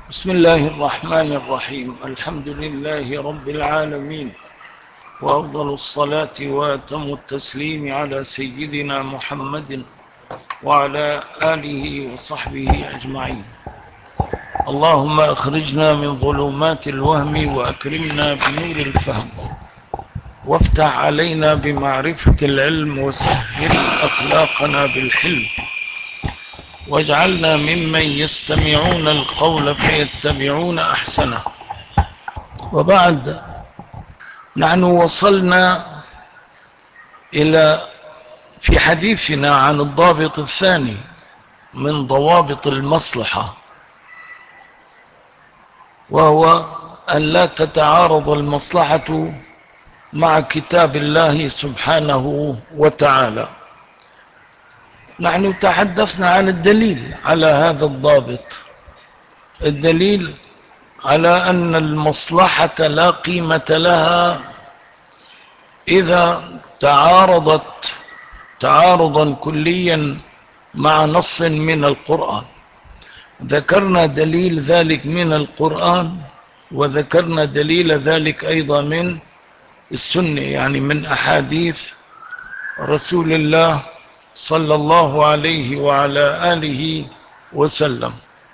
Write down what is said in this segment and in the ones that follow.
بسم الله الرحمن الرحيم. الحمد لله رب العالمين، وأفضل الصلاة وأتم التسليم على سيدنا محمد وعلى آله وصحبه أجمعين. اللهم أخرجنا من ظلمات الوهم وأكرمنا بنور الفهم، وافتح علينا بمعرفة العلم، وسهل أخلاقنا بالحلم، واجعلنا ممن يستمعون القول فيتبعون أحسنه. وبعد، نحن وصلنا في حديثنا عن الضابط الثاني من ضوابط المصلحة، وهو أن لا تتعارض المصلحة مع كتاب الله سبحانه وتعالى. نحن تحدثنا عن الدليل على هذا الضابط، الدليل على أن المصلحة لا قيمة لها إذا تعارضت تعارضا كليا مع نص من القرآن. ذكرنا دليل ذلك من القرآن، وذكرنا دليل ذلك أيضا من السنة، يعني من أحاديث رسول الله صلى الله عليه وعلى آله وسلم.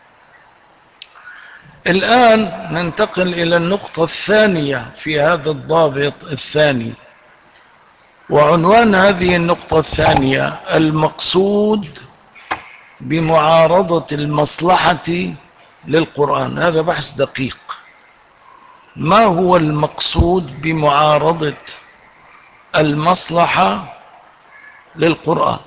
الآن ننتقل إلى النقطة الثانية في هذا الضابط الثاني، وعنوان هذه النقطة الثانية: المقصود بمعارضة المصلحة للقرآن. هذا بحث دقيق. ما هو المقصود بمعارضة المصلحة للقرآن؟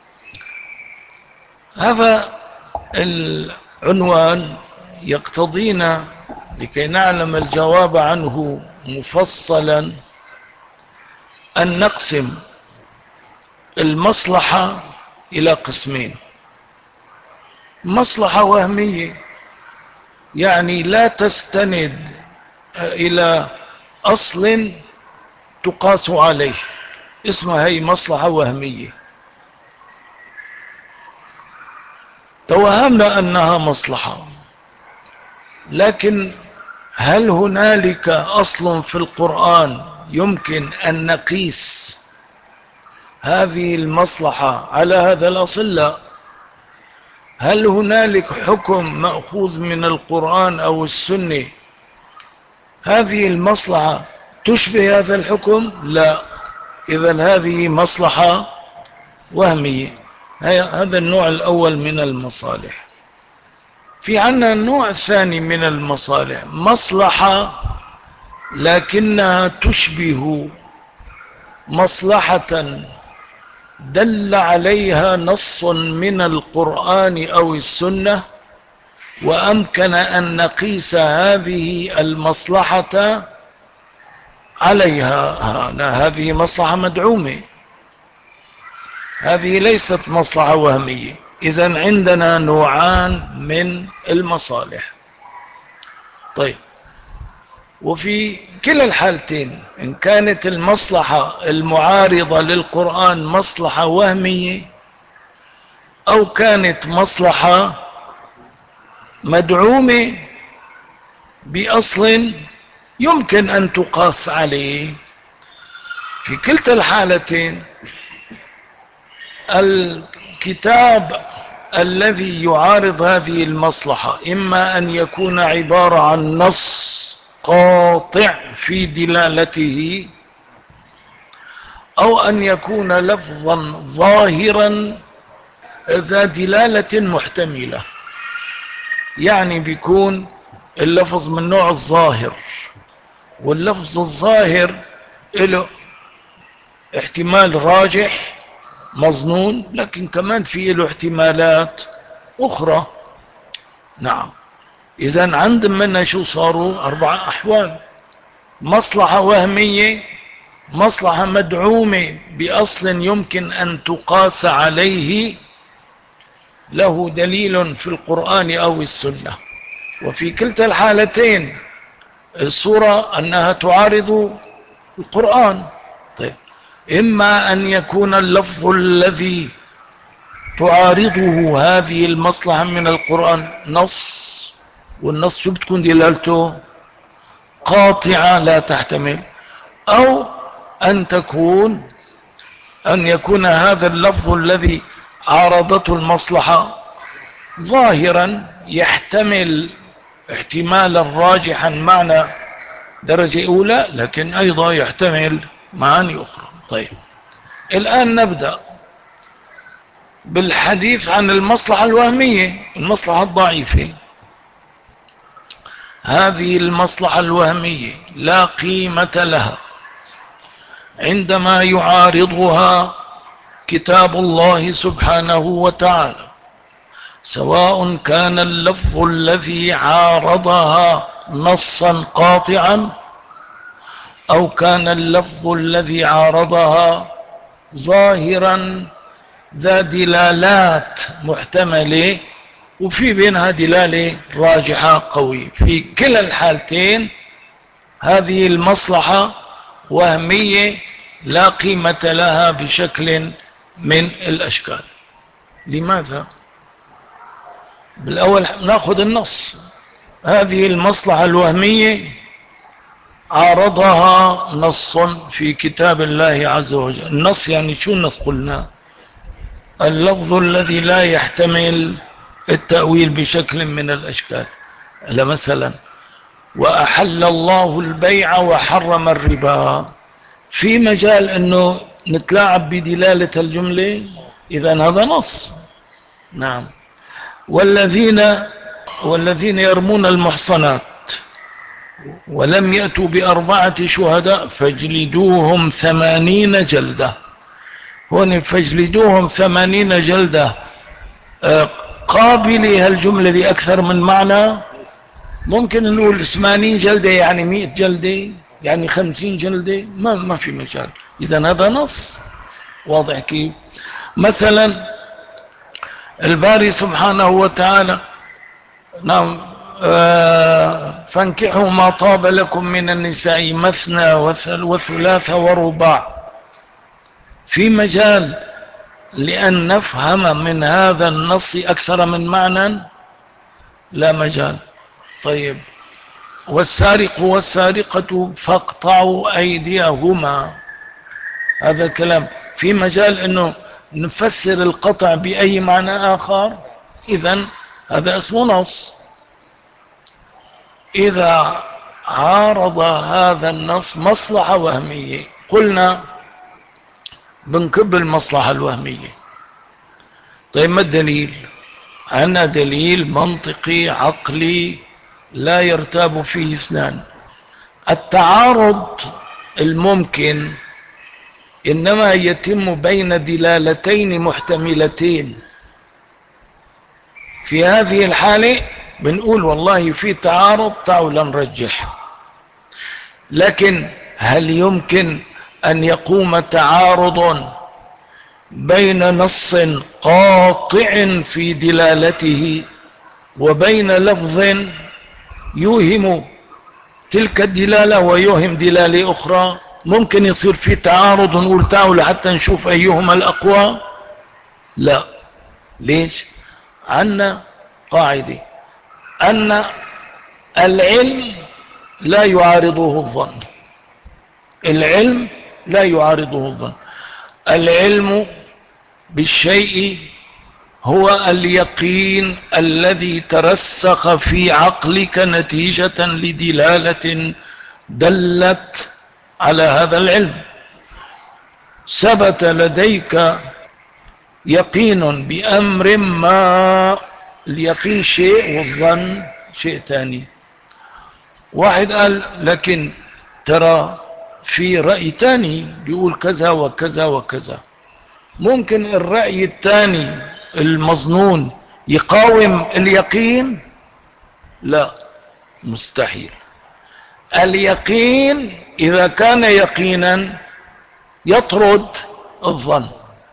هذا العنوان يقتضينا لكي نعلم الجواب عنه مفصلا أن نقسم المصلحة إلى قسمين: مصلحة وهمية، يعني لا تستند إلى أصل تقاس عليه، اسمها هي مصلحة وهمية. توهمنا أنها مصلحة، لكن هل هنالك أصل في القرآن يمكن أن نقيس هذه المصلحة على هذا الأصل؟ لا. هل هنالك حكم مأخوذ من القرآن أو السنة هذه المصلحة تشبه هذا الحكم؟ لا. إذن هذه مصلحة وهمية. هذا النوع الأول من المصالح. في عنا النوع الثاني من المصالح، مصلحة لكنها تشبه مصلحة دل عليها نص من القرآن أو السنة، وأمكن أن نقيس هذه المصلحة عليها. هذه مصلحة مدعومة، هذه ليست مصلحة وهمية. إذن عندنا نوعان من المصالح. طيب، وفي كلا الحالتين، إن كانت المصلحة المعارضة للقرآن مصلحة وهمية، أو كانت مصلحة مدعومة بأصل يمكن أن تقاس عليه، في كلتا الحالتين الكتاب الذي يعارض هذه المصلحة إما أن يكون عبارة عن نص قاطع في دلالته، أو أن يكون لفظا ظاهرا ذا دلالة محتملة، يعني بيكون اللفظ من نوع الظاهر، واللفظ الظاهر له احتمال راجح مظنون، لكن كمان فيه له احتمالات أخرى. نعم. إذن عندنا شو صاروا 4 أحوال: مصلحة وهمية، مصلحة مدعومة بأصل يمكن أن تقاس عليه له دليل في القرآن أو السنة. وفي كلتا الحالتين الصورة أنها تعارض القرآن. طيب، إما أن يكون اللفظ الذي تعارضه هذه المصلحة من القرآن نص والنص شو بتكون دلالته؟ قاطعة لا تحتمل. أو أن يكون هذا اللفظ الذي عارضته المصلحة ظاهرا يحتمل احتمالا راجحا معنى درجة أولى، لكن أيضا يحتمل معاني أخرى. طيب، الآن نبدأ بالحديث عن المصلحة الوهمية، المصلحة الضعيفة. هذه المصلحة الوهمية لا قيمة لها عندما يعارضها كتاب الله سبحانه وتعالى، سواء كان اللفظ الذي عارضها نصا قاطعا أو كان اللفظ الذي عارضها ظاهرا ذا دلالات محتملة وفي بينها دلالة راجحة قوية. في كلا الحالتين هذه المصلحة وهمية لا قيمة لها بشكل من الأشكال. لماذا؟ بالأول نأخذ النص. هذه المصلحة الوهمية عارضها نص في كتاب الله عز وجل. النص يعني شو النص؟ قلنا اللفظ الذي لا يحتمل التأويل بشكل من الأشكال. مثلا وأحل الله البيع وحرم الربا، في مجال أنه نتلاعب بدلالة الجملة، إذن هذا نص. نعم. والذين يرمون المحصنات ولم يأتوا بأربعة شهداء فاجلدوهم 80 جلدة. هون فاجلدوهم 80 جلدة قابلة هالجملة لأكثر من معنى. ممكن نقول 80 جلدة يعني 100 جلدة يعني 50 جلدة، ما في مجال. إذن هذا نص واضح كيف. مثلا الباري سبحانه وتعالى نعم فانكحوا ما طاب لكم من النساء مثنى وثلاث ورباع. في مجال لأن نفهم من هذا النص أكثر من معنى؟ لا مجال. طيب، والسارق والسارقة فاقطعوا أيديهما، هذا الكلام في مجال أنه نفسر القطع بأي معنى آخر؟ إذن هذا اسمه نص. إذا عارض هذا النص مصلحة وهمية، قلنا بنكب المصلحة الوهمية. طيب، ما الدليل؟ عندنا دليل منطقي عقلي لا يرتاب فيه اثنان. التعارض الممكن إنما يتم بين دلالتين محتملتين. في هذه الحالة بنقول والله في تعارض، تعالوا نرجح. لكن هل يمكن أن يقوم تعارض بين نص قاطع في دلالته وبين لفظ يوهم تلك الدلالة ويوهم دلالة أخرى؟ ممكن يصير في تعارض ونقول تعالوا حتى نشوف أيهما الأقوى؟ لا. ليش؟ عنا قاعدة أن العلم لا يعارضه الظن. العلم لا يعارضه الظن. العلم بالشيء هو اليقين الذي ترسخ في عقلك نتيجة لدلالة دلت على هذا العلم. ثبت لديك يقين بأمر ما، اليقين شيء والظن شيء تاني. واحد قال لكن ترى في رأي تاني بيقول كذا وكذا وكذا. ممكن الرأي التاني المظنون يقاوم اليقين؟ لا، مستحيل. اليقين إذا كان يقينا يطرد الظن.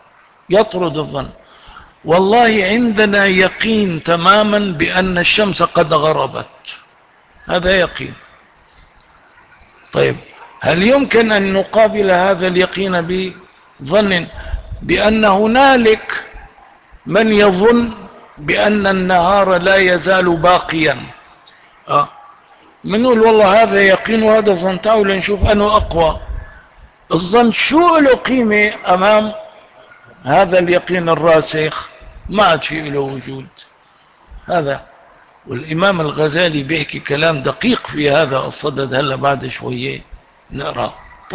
والله عندنا يقين تماما بأن الشمس قد غربت، هذا يقين. طيب، هل يمكن أن نقابل هذا اليقين بظن بأن هنالك من يظن بأن النهار لا يزال باقيا منقول والله هذا يقين وهذا ظن، تعالوا نشوف أنه أقوى. الظن شو له قيمة أمام هذا اليقين الراسخ؟ ما عاد في له وجود. هذا. والإمام الغزالي بيحكي كلام دقيق في هذا الصدد، هلا بعد شوية نقرأ.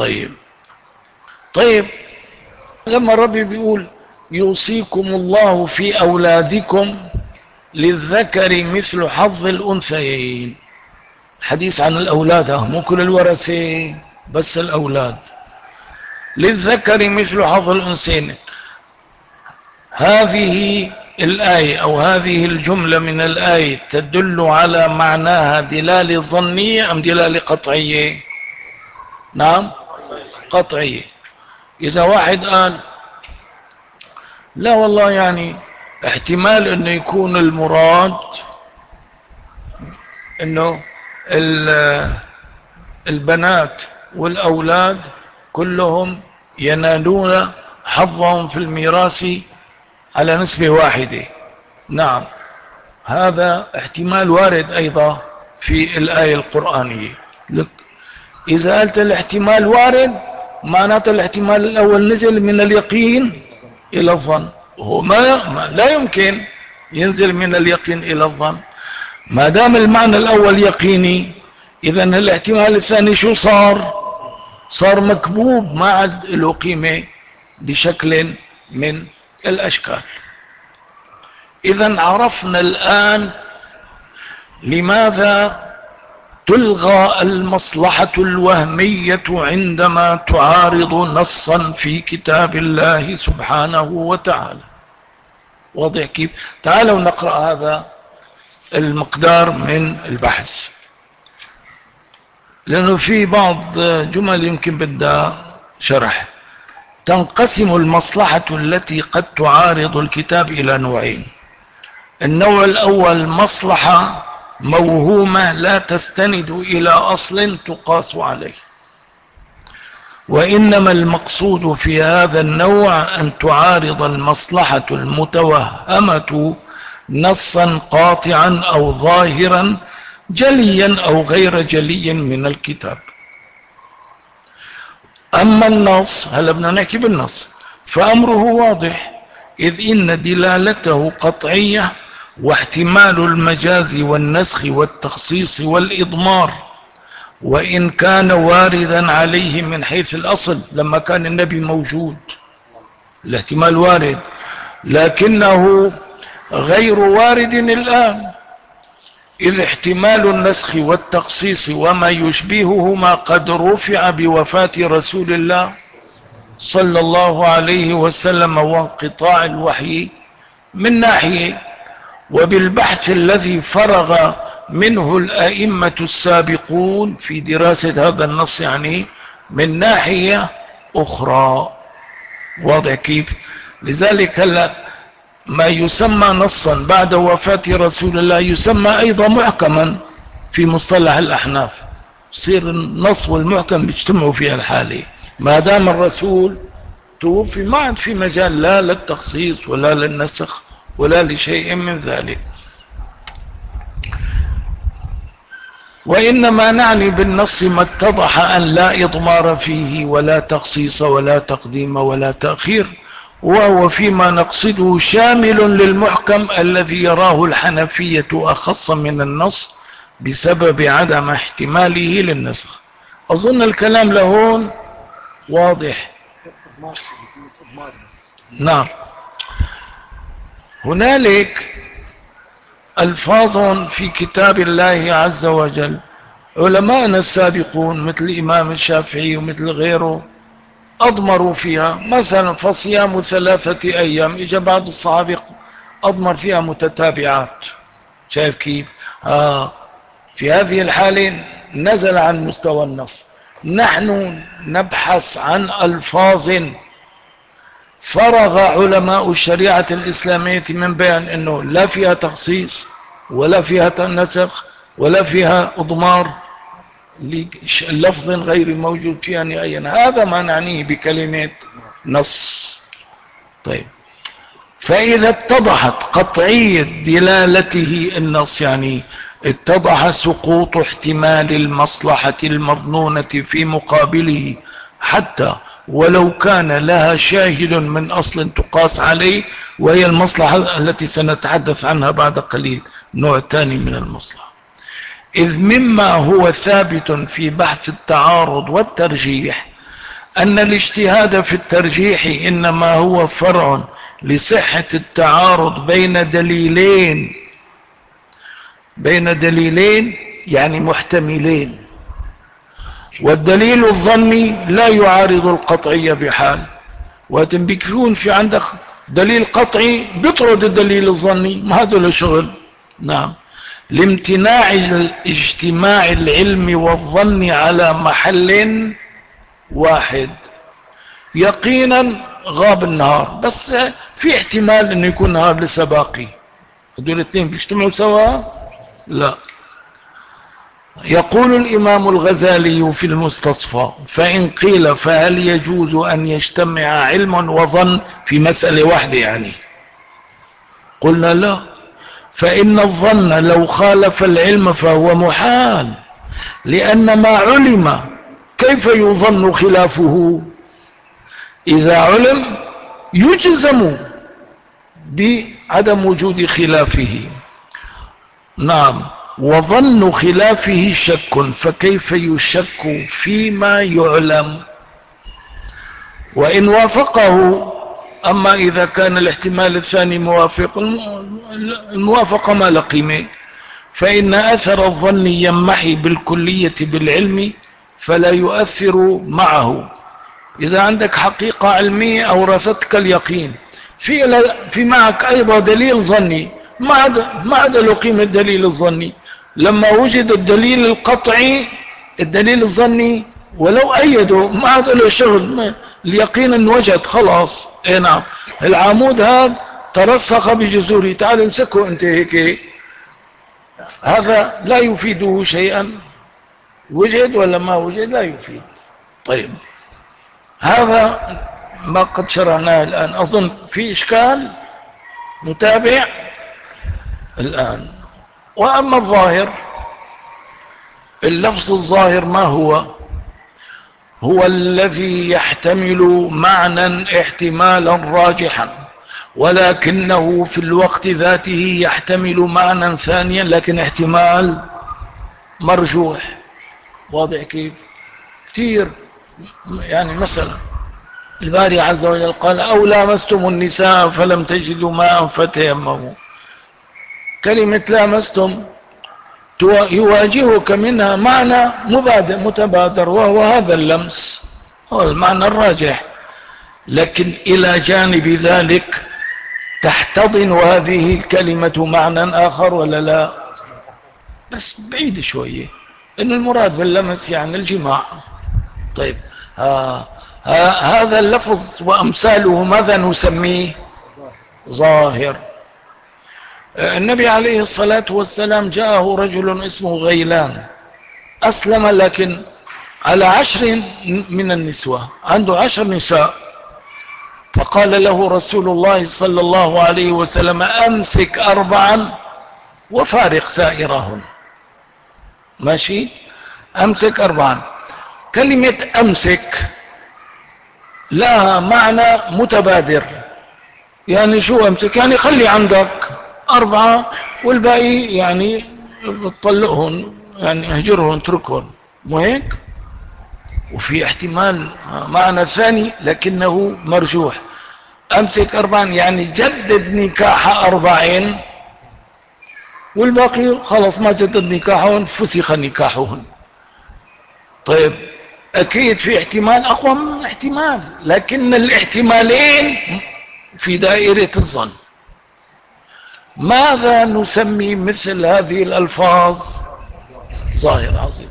طيب لما ربي بيقول يوصيكم الله في أولادكم للذكر مثل حظ الأنثيين، الحديث عن الأولاد، مو كل الورثة، بس الأولاد. للذكر مثل حظ الأنثيين، هذه الآية أو هذه الجملة من الآية تدل على معناها دلالة ظنية أم دلالة قطعية؟ نعم قطعية. إذا واحد قال لا والله يعني احتمال انه يكون المراد انه البنات والأولاد كلهم ينالون حظهم في الميراث على نسبة واحدة، نعم هذا احتمال وارد أيضا في الآية القرآنية. لك إذا قلت الاحتمال وارد، معناته الاحتمال الأول نزل من اليقين إلى الظن، وهو لا يمكن ينزل من اليقين إلى الظن. ما دام المعنى الأول يقيني، إذن الاحتمال الثاني شو صار مكبوب، ما عاد له قيمة بشكل من الأشكال. إذن عرفنا الآن لماذا تلغى المصلحة الوهمية عندما تعارض نصا في كتاب الله سبحانه وتعالى. واضح كيف؟ تعالوا نقرأ هذا المقدار من البحث، لأنه في بعض جمل يمكن بدها شرح. تنقسم المصلحة التي قد تعارض الكتاب إلى نوعين. النوع الأول مصلحة موهومة لا تستند إلى أصل تقاس عليه، وإنما المقصود في هذا النوع أن تعارض المصلحة المتوهمة نصا قاطعا أو ظاهرا جليا أو غير جلي من الكتاب. أما النص، هلا بدنا نحكي بالنص، فأمره واضح، إذ إن دلالته قطعية، واحتمال المجاز والنسخ والتخصيص والإضمار وإن كان واردا عليه من حيث الأصل. لما كان النبي موجود الاحتمال وارد، لكنه غير وارد الآن، إذ احتمال النسخ والتخصيص وما يشبههما قد رفع بوفاة رسول الله صلى الله عليه وسلم وانقطاع الوحي من ناحية، وبالبحث الذي فرغ منه الأئمة السابقون في دراسة هذا النص يعني من ناحية أخرى. واضح كيف؟ لذلك هلا ما يسمى نصا بعد وفاة رسول الله يسمى أيضا محكما في مصطلح الأحناف. يصير النص والمحكم بيجتمعوا في الحالة، ما دام الرسول توفي ما عاد في مجال لا للتخصيص ولا للنسخ ولا لشيء من ذلك. وإنما نعني بالنص ما اتضح أن لا إضمار فيه ولا تخصيص ولا تقديم ولا تأخير، وهو فيما نقصده شامل للمحكم الذي يراه الحنفية أخص من النص بسبب عدم احتماله للنسخ. أظن الكلام لهون واضح. نعم. هنالك ألفاظ في كتاب الله عز وجل علماءنا السابقون مثل الإمام الشافعي ومثل غيره أضمروا فيها، مثلا فصيام 3 أيام، إجا بعض الصحابة أضمر فيها متتابعات. شايف كيف؟ في هذه الحالة نزل عن مستوى النص. نحن نبحث عن ألفاظ فرغ علماء الشريعة الإسلامية من بيان أنه لا فيها تخصيص ولا فيها نسخ ولا فيها إضمار للفظ غير موجود فيها نهائيا. هذا ما نعنيه بكلمة نص. طيب، فإذا اتضحت قطعية دلالته النص، يعني اتضح سقوط احتمال المصلحة المظنونة في مقابله، حتى ولو كان لها شاهد من أصل تقاس عليه، وهي المصلحة التي سنتحدث عنها بعد قليل، نوع ثاني من المصلحة. إذ مما هو ثابت في بحث التعارض والترجيح أن الاجتهاد في الترجيح إنما هو فرع لصحة التعارض بين دليلين يعني محتملين، والدليل الظني لا يعارض القطعية بحال. وتنبيكون في عندك دليل قطعي بيطرد الدليل الظني، ما هذا له شغل. نعم، لامتناع اجتماع العلم والظن على محل واحد. يقينا غاب النهار، بس في احتمال انه يكون نهار لسه باقي. هذول الاثنين بيجتمعوا سوا؟ لا. يقول الإمام الغزالي في المستصفى: فإن قيل فهل يجوز أن يجتمع علم وظن في مسألة واحدة يعني؟ قلنا لا، فإن الظن لو خالف العلم فهو محال، لأن ما علم كيف يظن خلافه؟ إذا علم يجزم بعدم وجود خلافه. نعم، وظن خلافه شك، فكيف يشك فيما يعلم؟ وإن وافقه. أما إذا كان الاحتمال الثاني موافق، الموافقة ما لقيمة، فإن أثر الظن ينمحي بالكلية بالعلم فلا يؤثر معه. إذا عندك حقيقة علمية أورثتك اليقين، في معك أيضا دليل ظني، ما عاد له قيمة الدليل الظني. لما وجد الدليل القطعي، الدليل الظني ولو أيده ما عاد له شغل، اليقين انوجد خلاص. اي نعم، العمود هذا ترسخ بجذوره، تعال امسكه انت هيك، هذا لا يفيده شيئا، وجد ولا ما وجد لا يفيد. طيب، هذا ما قد شرعناه الآن. أظن في إشكال، نتابع الآن. وأما الظاهر، اللفظ الظاهر ما هو؟ هو الذي يحتمل معنى احتمالا راجحا، ولكنه في الوقت ذاته يحتمل معنى ثانيا لكن احتمال مرجوح. واضح كيف؟ كتير. يعني مثلا الباري عز وجل قال: أو لامستم النساء فلم تجدوا ماء فتيمموا. كلمة لامستم يواجهك منها معنى متبادر، وهو هذا اللمس، هو المعنى الراجح. لكن إلى جانب ذلك تحتضن هذه الكلمة معنى آخر ولا لا؟ بس بعيد شوية، إن المراد باللمس يعني الجماع. طيب، هذا اللفظ وأمثاله ماذا نسميه؟ ظاهر. النبي عليه الصلاة والسلام جاءه رجل اسمه غيلان، أسلم لكن على 10 من النسوة، عنده 10 نساء. فقال له رسول الله صلى الله عليه وسلم: أمسك 4 وفارق سائرهن. ماشي، أمسك 4. كلمة أمسك لها معنى متبادر، يعني شو أمسك؟ يعني خلي عندك 4 والباقي يعني طلقهن، يعني اهجرهن اتركهن، مو هيك؟ وفي احتمال معنى ثاني لكنه مرجوح: أمسك 4 يعني جدد نكاح 4 والباقي خلاص ما جدد نكاحهن، فسخ نكاحهن. طيب، أكيد في احتمال أقوى من احتمال، لكن الاحتمالين في دائرة الظن. ماذا نسمي مثل هذه الألفاظ؟ ظاهر. عظيم.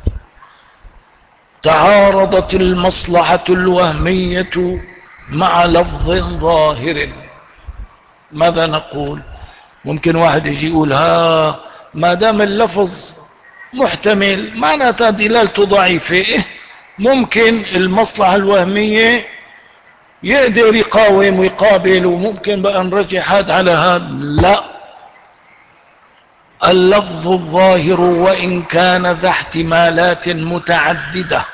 تعارضت المصلحة الوهمية مع لفظ ظاهر، ماذا نقول؟ ممكن واحد يجي يقول: ما دام اللفظ محتمل معناتها دلالته ضعيفة، ممكن المصلحة الوهمية يقدر يقاوم ويقابل، وممكن بقى نرجح هذا على هذا. لا، اللفظ الظاهر وإن كان ذا احتمالات متعددة.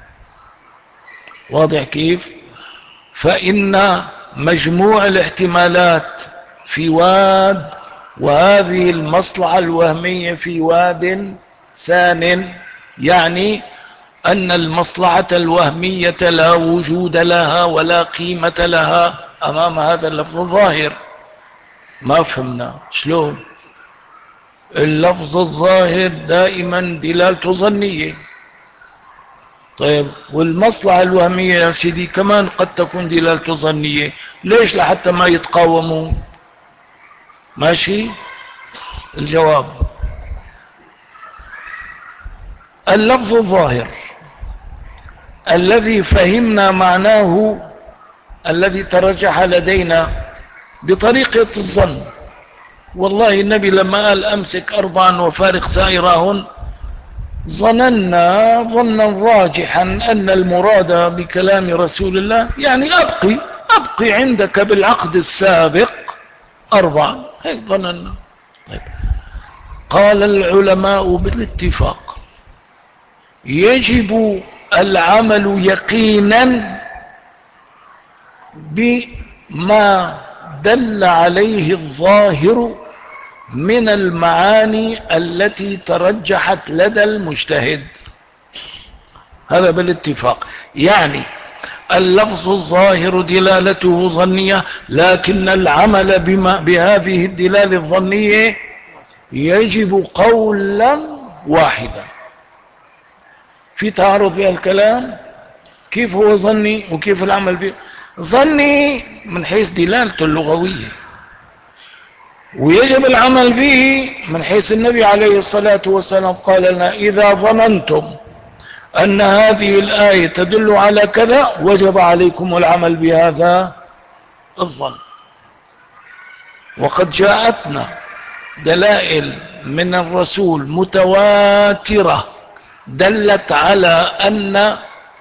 واضح كيف؟ فإن مجموع الاحتمالات في واد، وهذه المصلحة الوهمية في واد ثان، يعني أن المصلحة الوهمية لا وجود لها ولا قيمة لها أمام هذا اللفظ الظاهر. ما فهمنا شلون؟ اللفظ الظاهر دائما دلالته ظنية. طيب والمصلحة الوهمية يا سيدي كمان قد تكون دلالته ظنية. ليش؟ لحتى ما يتقاوموا. ماشي؟ الجواب: اللفظ الظاهر الذي فهمنا معناه، الذي ترجح لدينا بطريقة الظن. والله النبي لما قال أمسك 4 وفارق سائرهن، ظننا ظنا راجحا أن المراد بكلام رسول الله يعني أبقي عندك بالعقد السابق 4. هيك ظننا. طيب. قال العلماء بالاتفاق: يجب العمل يقينا بما دل عليه الظاهر من المعاني التي ترجحت لدى المجتهد. هذا بالاتفاق. يعني اللفظ الظاهر دلالته ظنية، لكن العمل بهذه الدلالة الظنية يجب قولا واحدا. في تعارض بها الكلام؟ كيف هو ظني وكيف العمل به؟ ظني من حيث دلالته اللغوية، ويجب العمل به من حيث النبي عليه الصلاة والسلام قال لنا: إذا ظننتم أن هذه الآية تدل على كذا وجب عليكم العمل بهذا الظن. وقد جاءتنا دلائل من الرسول متواترة دلت على أن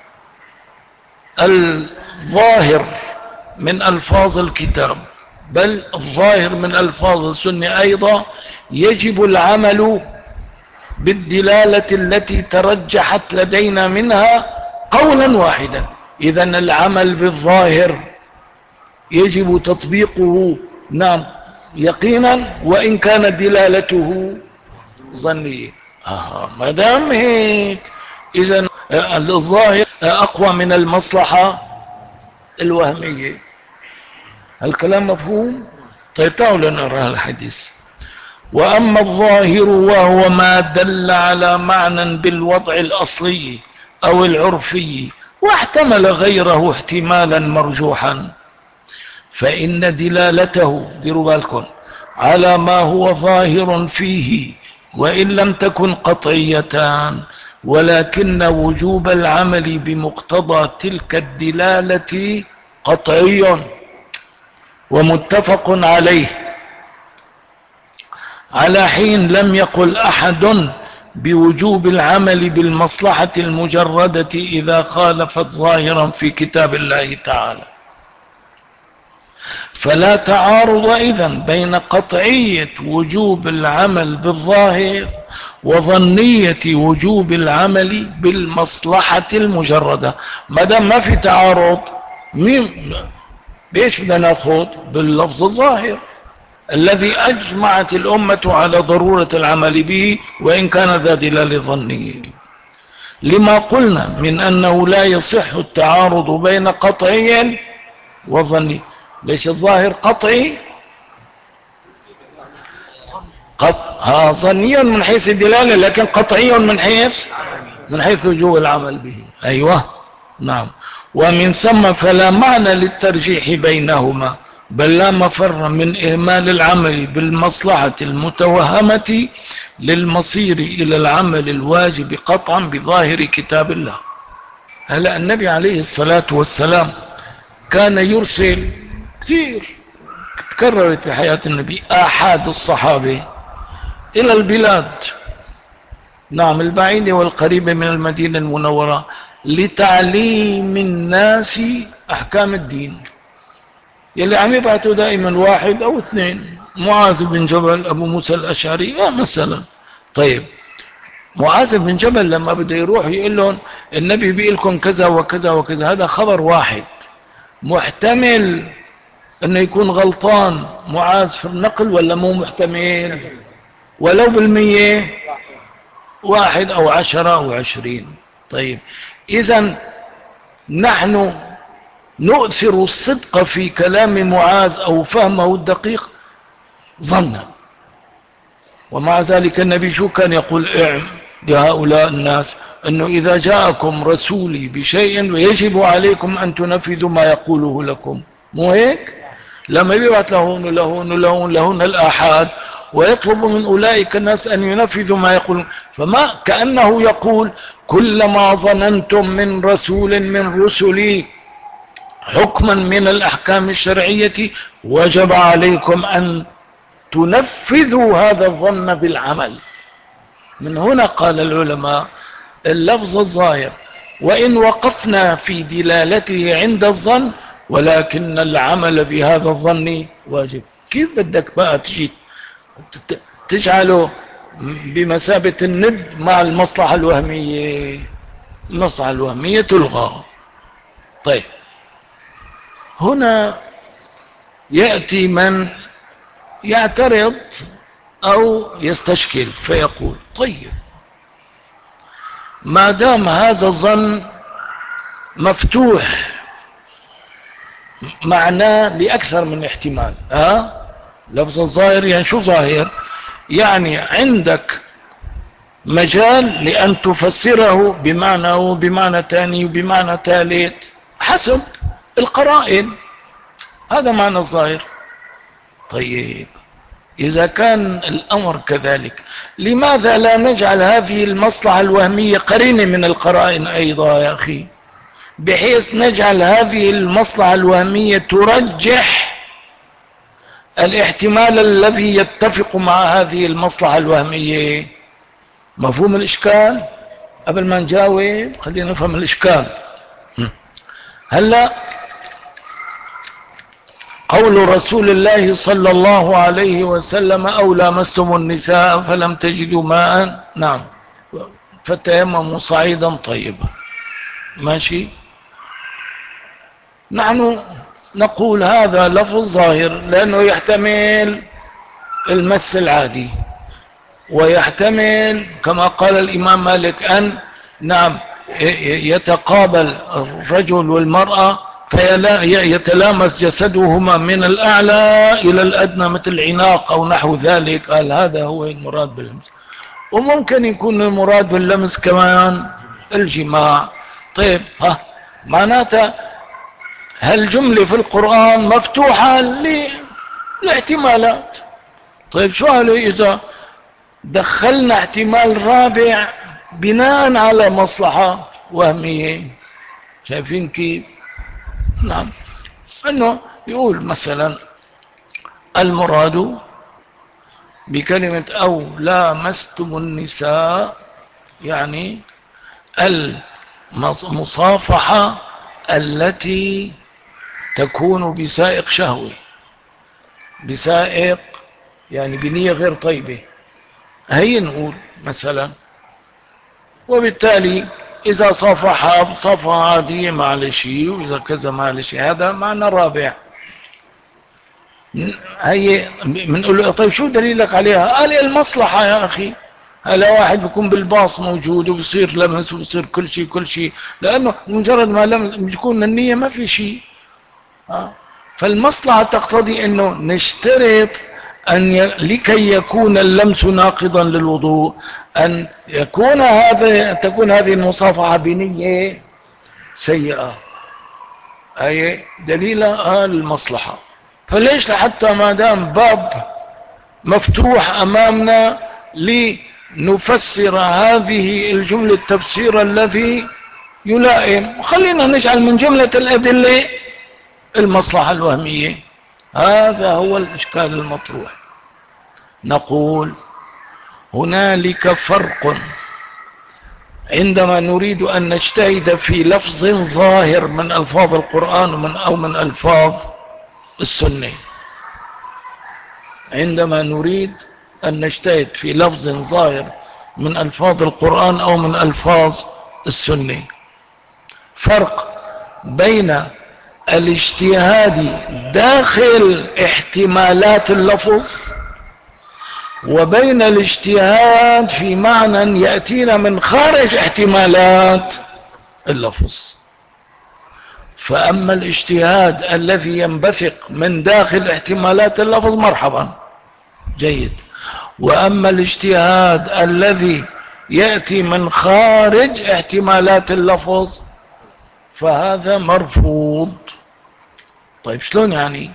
الظاهر من ألفاظ الكتاب، بل الظاهر من ألفاظ السنة أيضا، يجب العمل بالدلالة التي ترجحت لدينا منها قولا واحدا. إذن العمل بالظاهر يجب تطبيقه نعم يقينا وإن كانت دلالته ظنية. ما دام هيك إذن الظاهر أقوى من المصلحة الوهمية. الكلام مفهوم؟ طيب تعالوا نقرأ الحديث. وأما الظاهر وهو ما دل على معنى بالوضع الأصلي أو العرفي واحتمل غيره احتمالا مرجوحا، فإن دلالته ديروا بالكم على ما هو ظاهر فيه وإن لم تكن قطعيتان، ولكن وجوب العمل بمقتضى تلك الدلالة قطعي ومتفق عليه، على حين لم يقل أحد بوجوب العمل بالمصلحة المجردة إذا خالفت ظاهرا في كتاب الله تعالى. فلا تعارض إذن بين قطعية وجوب العمل بالظاهر وظنية وجوب العمل بالمصلحة المجردة. ما دام ما في تعارض، ليش بدنا ناخذ باللفظ الظاهر الذي أجمعت الأمة على ضرورة العمل به وإن كان ذا دلالة ظنية، لما قلنا من أنه لا يصح التعارض بين قطعي وظني. ليش الظاهر قطعي؟ ظني من حيث الدلالة، لكن قطعي من حيث وجوب العمل به. أيوة نعم. ومن ثم فلا معنى للترجيح بينهما، بل لا مفر من إهمال العمل بالمصلحة المتوهمة للمصير إلى العمل الواجب قطعا بظاهر كتاب الله. هلا النبي عليه الصلاة والسلام كان يرسل كثير، تكررت في حياة النبي آحاد الصحابة إلى البلاد نعم البعيدة والقريبة من المدينة المنورة لتعليم الناس أحكام الدين. يلي عم يبعثوا دائما 1 أو 2 معاذ بن جبل، أبو موسى الأشعري مثلا. طيب معاذ بن جبل لما بده يروح يقول لهم النبي بيقول لكم كذا وكذا وكذا، هذا خبر واحد، محتمل انه يكون غلطان معاذ في النقل ولا مو محتمل؟ ولو بالمية، 1 أو 10 أو 20. طيب إذن نحن نؤثر الصدق في كلام معاذ أو فهمه الدقيق ظنا، ومع ذلك النبي شو كان يقول لهؤلاء الناس؟ أنه إذا جاءكم رسولي بشيء يجب عليكم أن تنفذوا ما يقوله لكم، مو هيك؟ لما يبعث لهن الآحاد ويطلب من أولئك الناس أن ينفذوا ما يقولون، فما كأنه يقول كلما ظننتم من رسول من رسلي حكما من الأحكام الشرعية وجب عليكم أن تنفذوا هذا الظن بالعمل. من هنا قال العلماء اللفظ الظاهر وإن وقفنا في دلالته عند الظن، ولكن العمل بهذا الظن واجب. كيف بدك بقى تجي تجعله بمثابة الند مع المصلحة الوهمية؟ المصلحة الوهمية تلغى. طيب هنا يأتي من يعترض أو يستشكل فيقول طيب ما دام هذا الظن مفتوح معناه لأكثر من احتمال، لفظ الظاهر يعني شو ظاهر؟ يعني عندك مجال لأن تفسره بمعنى وبمعنى ثاني وبمعنى ثالث حسب القرائن، هذا معنى الظاهر. طيب إذا كان الأمر كذلك لماذا لا نجعل هذه المصلحة الوهمية قرينة من القرائن أيضا يا أخي، بحيث نجعل هذه المصلحة الوهمية ترجح الاحتمال الذي يتفق مع هذه المصلحة الوهمية؟ مفهوم الإشكال؟ قبل ما نجاوب خلينا نفهم الإشكال. هلأ قول رسول الله صلى الله عليه وسلم أو لامستم النساء فلم تجدوا ماء، نعم، فتيمموا صعيدا طيبا، ماشي. نحن نقول هذا لفظ ظاهر لأنه يحتمل المس العادي، ويحتمل كما قال الإمام مالك أن نعم يتقابل الرجل والمرأة فيتلامس جسدهما من الأعلى إلى الأدنى مثل عناق أو نحو ذلك، قال هذا هو المراد باللمس. وممكن يكون المراد باللمس كمان الجماع. طيب معناتها هالجملة في القرآن مفتوحة لاحتمالات. طيب شو عليه إذا دخلنا احتمال رابع بناء على مصلحة وهمية؟ شايفين كيف؟ نعم، انه يقول مثلا المراد بكلمة او لامستم النساء يعني المصافحة التي تكون بسائق شهوي، بسائق يعني بنية غير طيبة، هي نقول مثلا. وبالتالي إذا صافحها بصفحة عادية معلش، وإذا كذا معلش، هذا معنى رابع. هي بنقول له طيب شو دليلك عليها؟ قال المصلحة يا أخي. هلا واحد بيكون بالباص موجود وبصير لمس وبصير كل شيء لأنه مجرد ما لمس بيكون النية ما في شيء. فالمصلحة تقتضي أنه نشترط لكي يكون اللمس ناقضا للوضوء أن تكون هذه المصافحة بنية سيئة، أي دليل المصلحة. فليش حتى ما دام باب مفتوح أمامنا لنفسر هذه الجملة التفسير الذي يلائم، خلينا نجعل من جملة الأدلة المصلحة الوهمية. هذا هو الإشكال المطروح. نقول هنالك فرق عندما نريد أن نجتهد في لفظ ظاهر من ألفاظ القرآن أو من ألفاظ السنة. عندما نريد أن نجتهد في لفظ ظاهر من ألفاظ القرآن أو من ألفاظ السنة. فرق بين الاجتهاد داخل احتمالات اللفظ وبين الاجتهاد في معنى يأتينا من خارج احتمالات اللفظ. فأما الاجتهاد الذي ينبثق من داخل احتمالات اللفظ مرحبا جيد، وأما الاجتهاد الذي يأتي من خارج احتمالات اللفظ فهذا مرفوض. طيب شلون يعني؟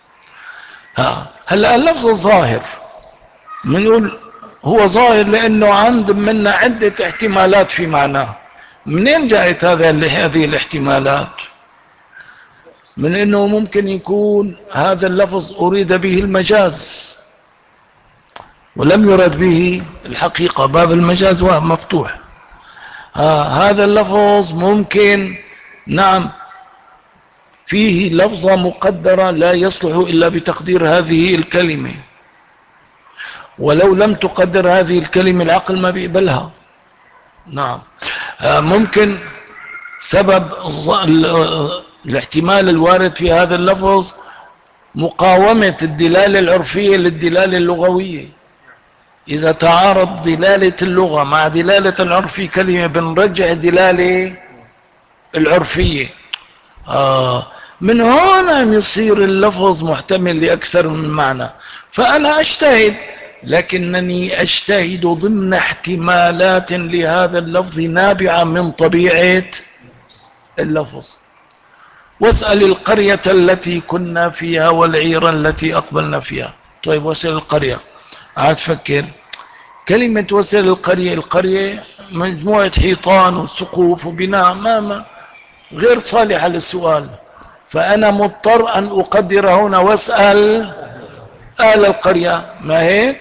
هلأ اللفظ الظاهر منقول هو ظاهر لأنه عند منا عدة احتمالات في معناه. منين جاءت هذه الاحتمالات؟ من انه ممكن يكون هذا اللفظ اريد به المجاز ولم يرد به الحقيقة، باب المجاز مفتوح. هذا اللفظ ممكن نعم فيه لفظة مقدرة لا يصلح إلا بتقدير هذه الكلمة، ولو لم تقدر هذه الكلمة العقل ما بيقبلها. نعم ممكن سبب الاحتمال الوارد في هذا اللفظ مقاومة الدلالة العرفية للدلالة اللغوية. إذا تعارض دلالة اللغة مع دلالة العرف في كلمة بنرجع الدلالة العرفية. من هنا يصير اللفظ محتمل لأكثر من معنى. فأنا أجتهد، لكنني أجتهد ضمن احتمالات لهذا اللفظ نابعة من طبيعة اللفظ. واسأل القرية التي كنا فيها والعير التي أقبلنا فيها. طيب واسأل القرية، عاد فكر كلمة واسأل القرية مجموعة حيطان وسقوف وبناء ما غير صالحة للسؤال، فأنا مضطر أن أقدر هنا واسأل أهل القرية، ما هيك؟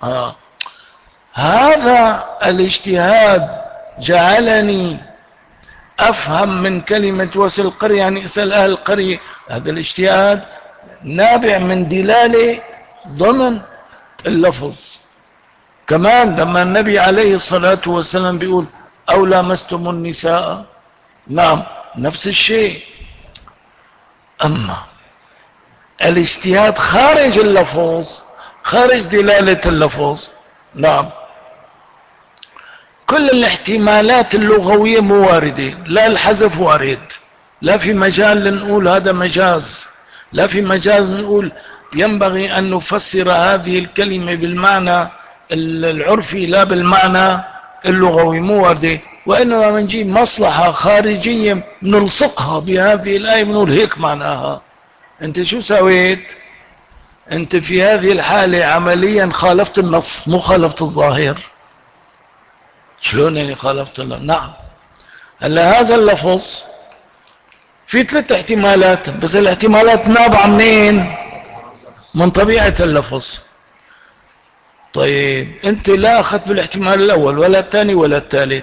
هذا الاجتهاد جعلني أفهم من كلمة واسأل القرية يعني اسأل أهل القرية. هذا الاجتهاد نابع من دلالة ضمن اللفظ. كمان لما النبي عليه الصلاة والسلام بيقول أو لامستم النساء، نعم نفس الشيء. أما الاجتهاد خارج اللفظ، خارج دلالة اللفظ، نعم كل الاحتمالات اللغوية مواردة، لا الحذف وارد، لا في مجال نقول هذا مجاز، لا في مجاز نقول ينبغي أن نفسر هذه الكلمة بالمعنى العرفي لا بالمعنى اللغوي، مواردة. وإنما بنجيب مصلحة خارجية نلصقها بهذه الآية بنقول هيك معناها. انت شو سويت؟ انت في هذه الحالة عمليا خالفت النص مو خالفت الظاهر. شلون يعني خالفت الله؟ نعم هلا هذا اللفظ في 3 احتمالات، بس الاحتمالات نابعة منين؟ من طبيعة اللفظ. طيب انت لا اخذت بالاحتمال الاول ولا الثاني ولا الثالث.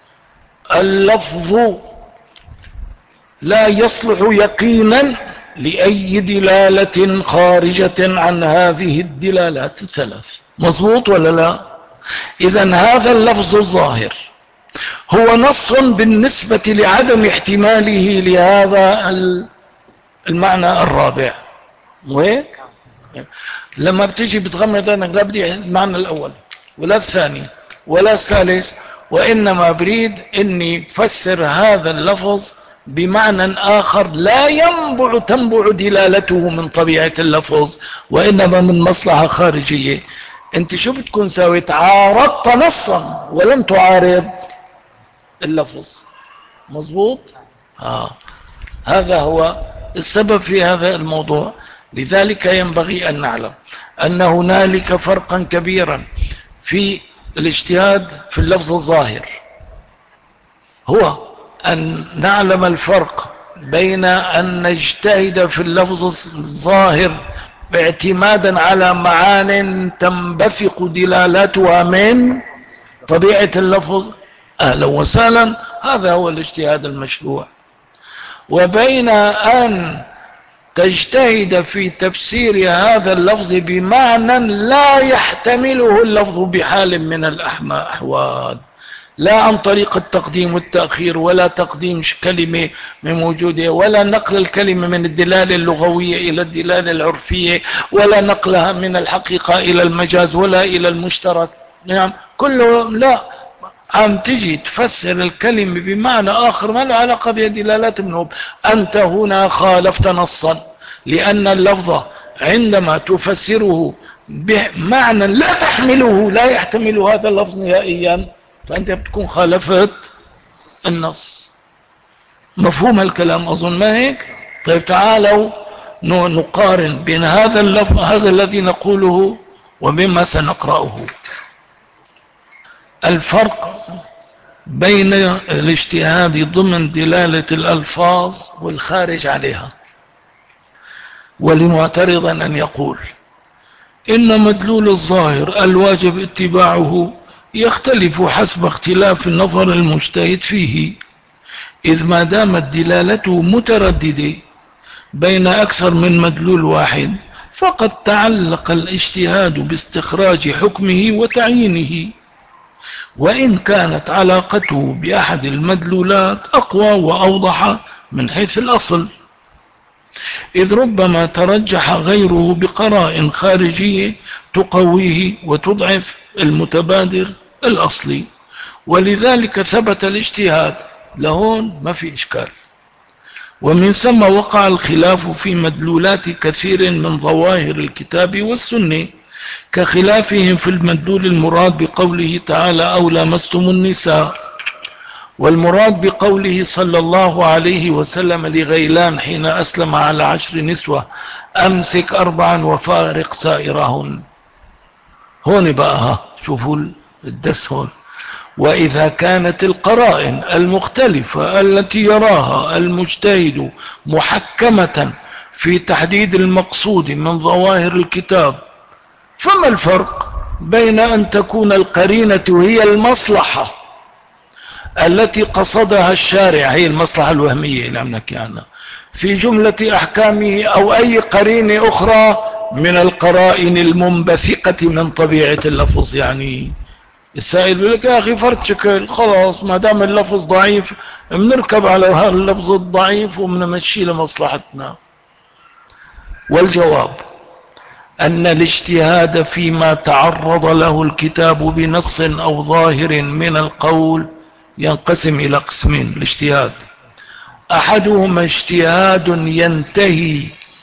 اللفظ لا يصلح يقينا لأي دلالة خارجة عن هذه الدلالات الثلاث. مظبوط ولا لا؟ إذن هذا اللفظ الظاهر هو نص بالنسبة لعدم احتماله لهذا المعنى الرابع. وهيك لما بتيجي بتغمض عينك لا بدي المعنى الأول ولا الثاني ولا الثالث، وإنما بريد إني فسر هذا اللفظ بمعنى آخر لا تنبع دلالته من طبيعة اللفظ، وإنما من مصلحة خارجية. انت شو بتكون سويت؟ عارضت نصا ولم تعارض اللفظ. مظبوط؟ هذا هو السبب في هذا الموضوع. لذلك ينبغي أن نعلم أن هنالك فرقا كبيرا في الاجتهاد في اللفظ الظاهر، هو أن نعلم الفرق بين أن نجتهد في اللفظ الظاهر باعتمادا على معان تنبثق دلالاتها من طبيعة اللفظ، أهلا وسهلا، هذا هو الاجتهاد المشروع، وبين أن تجتهد في تفسير هذا اللفظ بمعنى لا يحتمله اللفظ بحال من الأحوال، لا عن طريق التقديم والتأخير، ولا تقديم كلمة من وجودها، ولا نقل الكلمة من الدلالة اللغوية إلى الدلالة العرفية، ولا نقلها من الحقيقة إلى المجاز ولا إلى المشترك. نعم كله لا، عم تجي تفسر الكلمة بمعنى آخر ما له علاقة بدلالات منه. أنت هنا خالفت نصا، لأن اللفظ عندما تفسره بمعنى لا تحمله، لا يحتمل هذا اللفظ نهائيا، فأنت بتكون خالفت النص. مفهوم الكلام أظن ما هيك؟ طيب تعالوا نقارن بين هذا اللفظ، هذا الذي نقوله، وبما سنقرأه. الفرق بين الاجتهاد ضمن دلالة الألفاظ والخارج عليها. ولمعترضا أن يقول إن مدلول الظاهر الواجب اتباعه يختلف حسب اختلاف النظر المجتهد فيه، إذ ما دامت دلالته مترددة بين أكثر من مدلول واحد، فقد تعلق الاجتهاد باستخراج حكمه وتعيينه، وإن كانت علاقته بأحد المدلولات أقوى وأوضح من حيث الأصل، إذ ربما ترجح غيره بقراء خارجية تقويه وتضعف المتبادر الأصلي، ولذلك ثبت الاجتهاد. لهون ما في إشكال. ومن ثم وقع الخلاف في مدلولات كثير من ظواهر الكتاب والسنة، كخلافهم في المدلول المراد بقوله تعالى أو لامستم النساء، والمراد بقوله صلى الله عليه وسلم لغيلان حين أسلم على 10 نسوة أمسك 4 وفارق سائرهن. هون بقى شوفوا الدس هون. وإذا كانت القرائن المختلفة التي يراها المجتهد محكمة في تحديد المقصود من ظواهر الكتاب، فما الفرق بين أن تكون القرينة هي المصلحة التي قصدها الشارع، هي المصلحة الوهمية اللي عم نحكي عنها في جملة أحكامه، أو أي قرينة أخرى من القرائن المنبثقة من طبيعة اللفظ؟ يعني السائل يقول لك يا أخي فرد شكل، خلاص ما دام اللفظ ضعيف بنركب على هذا اللفظ الضعيف وبنمشي لمصلحتنا. والجواب أن الاجتهاد فيما تعرض له الكتاب بنص أو ظاهر من القول ينقسم إلى قسمين. الاجتهاد أحدهما اجتهاد ينتهي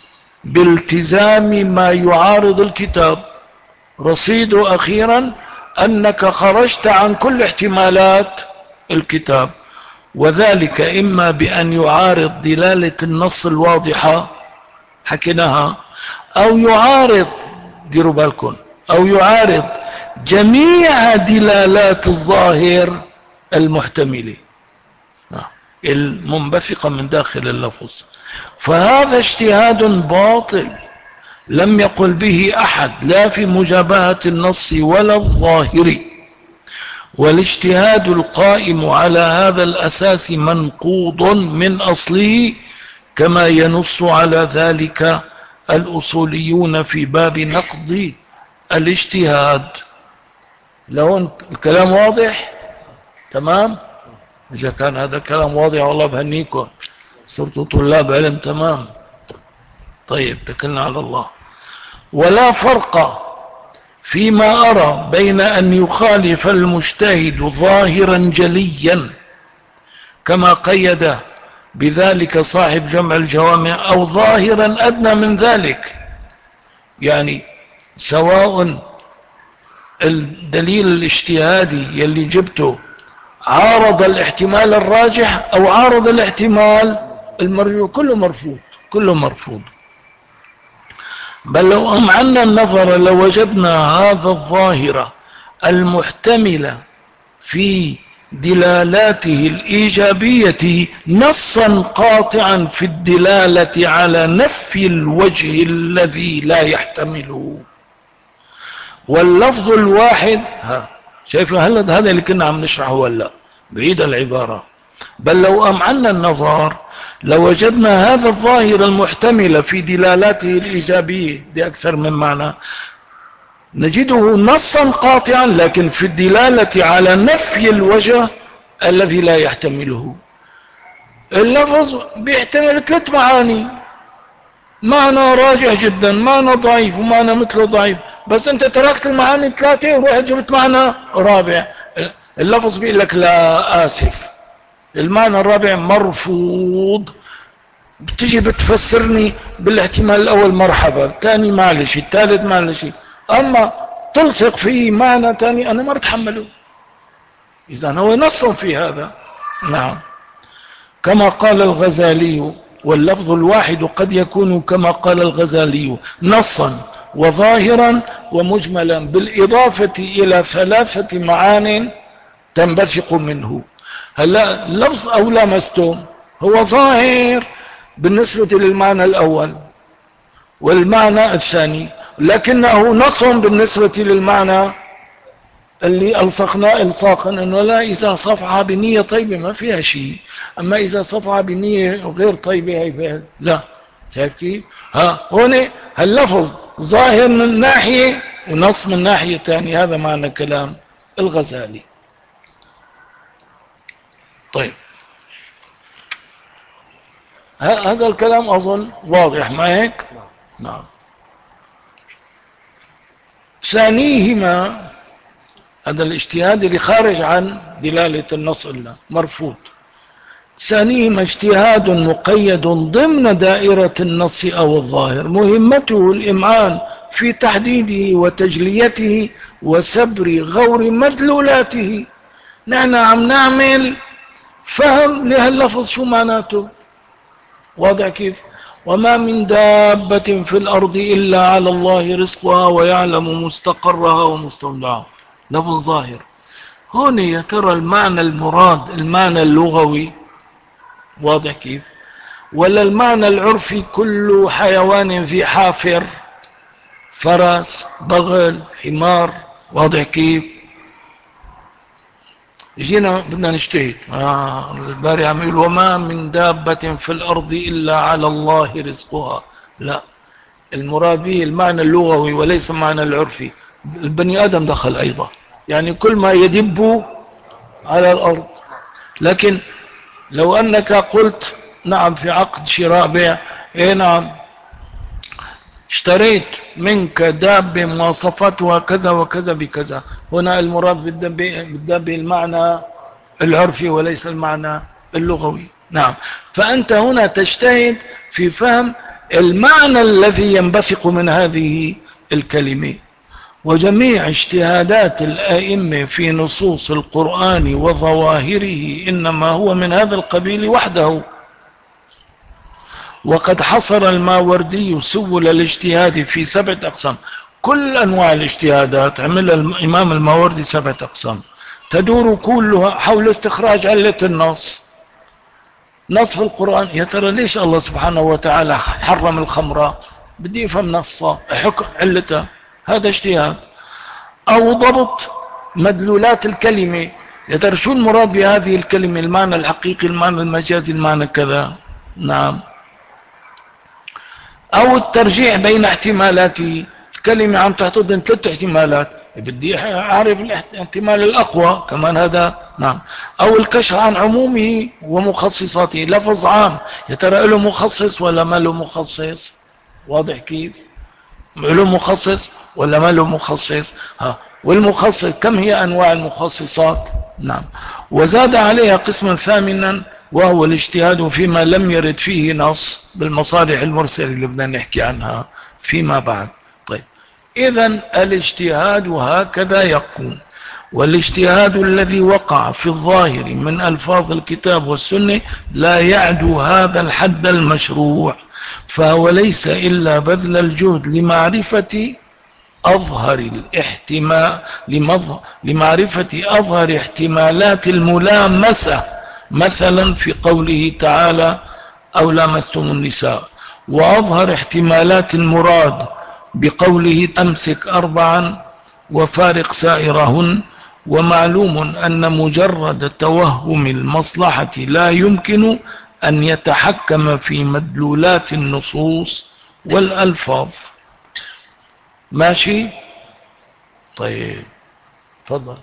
بالتزام ما يعارض الكتاب، رصيد أخيرا أنك خرجت عن كل احتمالات الكتاب، وذلك إما بأن يعارض دلالة النص الواضحة حكيناها، أو يعارض، ديروا بالكم، أو يعارض جميع دلالات الظاهر المحتملة المنبثقة من داخل اللفظ. فهذا اجتهاد باطل لم يقل به أحد، لا في مجابهة النص ولا الظاهر. والاجتهاد القائم على هذا الأساس منقوض من أصله، كما ينص على ذلك الأصوليون في باب نقض الاجتهاد. لو الكلام واضح تمام؟ إذا كان هذا كلام واضح والله بهنيكم، صرتوا طلاب علم تمام. طيب تكلنا على الله. ولا فرق فيما أرى بين أن يخالف المجتهد ظاهرا جليا كما قيد بذلك صاحب جمع الجوامع، أو ظاهرا أدنى من ذلك، يعني سواء الدليل الاجتهادي يلي جبته عارض الاحتمال الراجح أو عارض الاحتمال المرجوح، كله مرفوض، كله مرفوض. بل لو أمعنا النظر لوجدنا هذا الظاهرة المحتملة في دلالاته الإيجابية نصا قاطعا في الدلالة على نفي الوجه الذي لا يحتمله. واللفظ الواحد شايفوا هذا اللي كنا عم نشرحه ولا بعيد العبارة، بل لو أمعنا النظر لوجدنا هذا الظاهر المحتمل في دلالاته الإيجابية بأكثر من معنى نجده نصا قاطعا، لكن في الدلالة على نفي الوجه الذي لا يحتمله. اللفظ بيحتمل 3 معاني، معنى راجح جدا، معنى ضعيف، ومعنى مثله ضعيف، بس انت تركت المعاني 3 ورحت جبت معنى رابع. اللفظ بيقول لك لا آسف، المعنى الرابع مرفوض. بتيجي بتفسرني بالاحتمال الأول مرحبا، الثاني معلش، الثالث معلش، أما تلصق فيه معنى ثاني أنا ما بتحمله. إذا هو نص في هذا. نعم. كما قال الغزالي، واللفظ الواحد قد يكون كما قال الغزالي نصا وظاهرا ومجملا بالإضافة إلى 3 معان تنبثق منه. هلا اللفظ أو لمستم هو ظاهر بالنسبة للمعنى الأول والمعنى الثاني، لكنه نص بالنسبة للمعنى اللي ألصقناه إلصاقا، أنه لا إذا صفعة بنية طيبة ما فيها شيء، أما إذا صفعة بنية غير طيبة هي فيها. لا، شايف كيف؟ هون اللفظ ظاهر من ناحية ونص من ناحية ثانية. هذا معنى كلام الغزالي. طيب، هذا الكلام أظن واضح، ما هيك؟ نعم. ثانيهما، هذا الاجتهاد اللي خارج عن دلالة النص إلا مرفوض. ثانيهما اجتهاد مقيد ضمن دائرة النص أو الظاهر، مهمته الإمعان في تحديده وتجليته وسبر غور مدلولاته. نحن عم نعمل فهم لهاللفظ شو معناته، واضح كيف؟ وما من دابة في الأرض إلا على الله رزقها ويعلم مستقرها ومستودعها. لفظ ظاهر. هون يا ترى المعنى المراد المعنى اللغوي، واضح كيف؟ ولا المعنى العرفي كل حيوان في حافر، فرس، بغل، حمار، واضح كيف؟ جينا بدنا نجتهد. الباري عم يقول وما من دابة في الأرض إلا على الله رزقها. لا، المراد به المعنى اللغوي وليس المعنى العرفي. البني آدم دخل أيضا، يعني كل ما يدب على الأرض. لكن لو أنك قلت نعم في عقد شراء بيع، ايه نعم اشتريت منك دابة مواصفاتها كذا وكذا بكذا، هنا المراد بالدابة المعنى العرفي وليس المعنى اللغوي. نعم. فأنت هنا تجتهد في فهم المعنى الذي ينبثق من هذه الكلمة. وجميع اجتهادات الآئمة في نصوص القرآن وظواهره إنما هو من هذا القبيل وحده. وقد حصر الماوردي سبل الاجتهاد في 7 أقسام. كل أنواع الاجتهادات عمل الإمام الماوردي 7 أقسام تدور كلها حول استخراج علة النص. نص في القرآن، يا ترى ليش الله سبحانه وتعالى حرم الخمر؟ بدي يفهم نصه، حكم علته، هذا اجتهاد. أو ضبط مدلولات الكلمة، يا ترى شو المراد بهذه الكلمة، المعنى الحقيقي، المعنى المجازي، المعنى كذا. نعم. أو الترجيح بين احتمالاته، الكلمة عم تحتضن 3 احتمالات، بدي أعرف الاحتمال الأقوى كمان، هذا. نعم. أو الكشف عن عمومه ومخصصاته، لفظ عام يا ترى له مخصص ولا ما له مخصص، واضح كيف؟ له مخصص ولا ما له مخصص. والمخصص كم هي أنواع المخصصات. نعم. وزاد عليها قسما ثامنا وهو الاجتهاد فيما لم يرد فيه نص، بالمصالح المرسلة اللي بدنا نحكي عنها فيما بعد. طيب، إذن الاجتهاد هكذا يكون. والاجتهاد الذي وقع في الظاهر من ألفاظ الكتاب والسنة لا يعدو هذا الحد المشروع، فهو ليس إلا بذل الجهد لمعرفة أظهر احتمالات الملامسة، مثلا في قوله تعالى أو لامستم النساء، وأظهر احتمالات المراد بقوله تمسك 4 وفارق سائرهن، ومعلوم أن مجرد توهم المصلحة لا يمكن أن يتحكم في مدلولات النصوص والألفاظ. ماشي؟ طيب تفضل.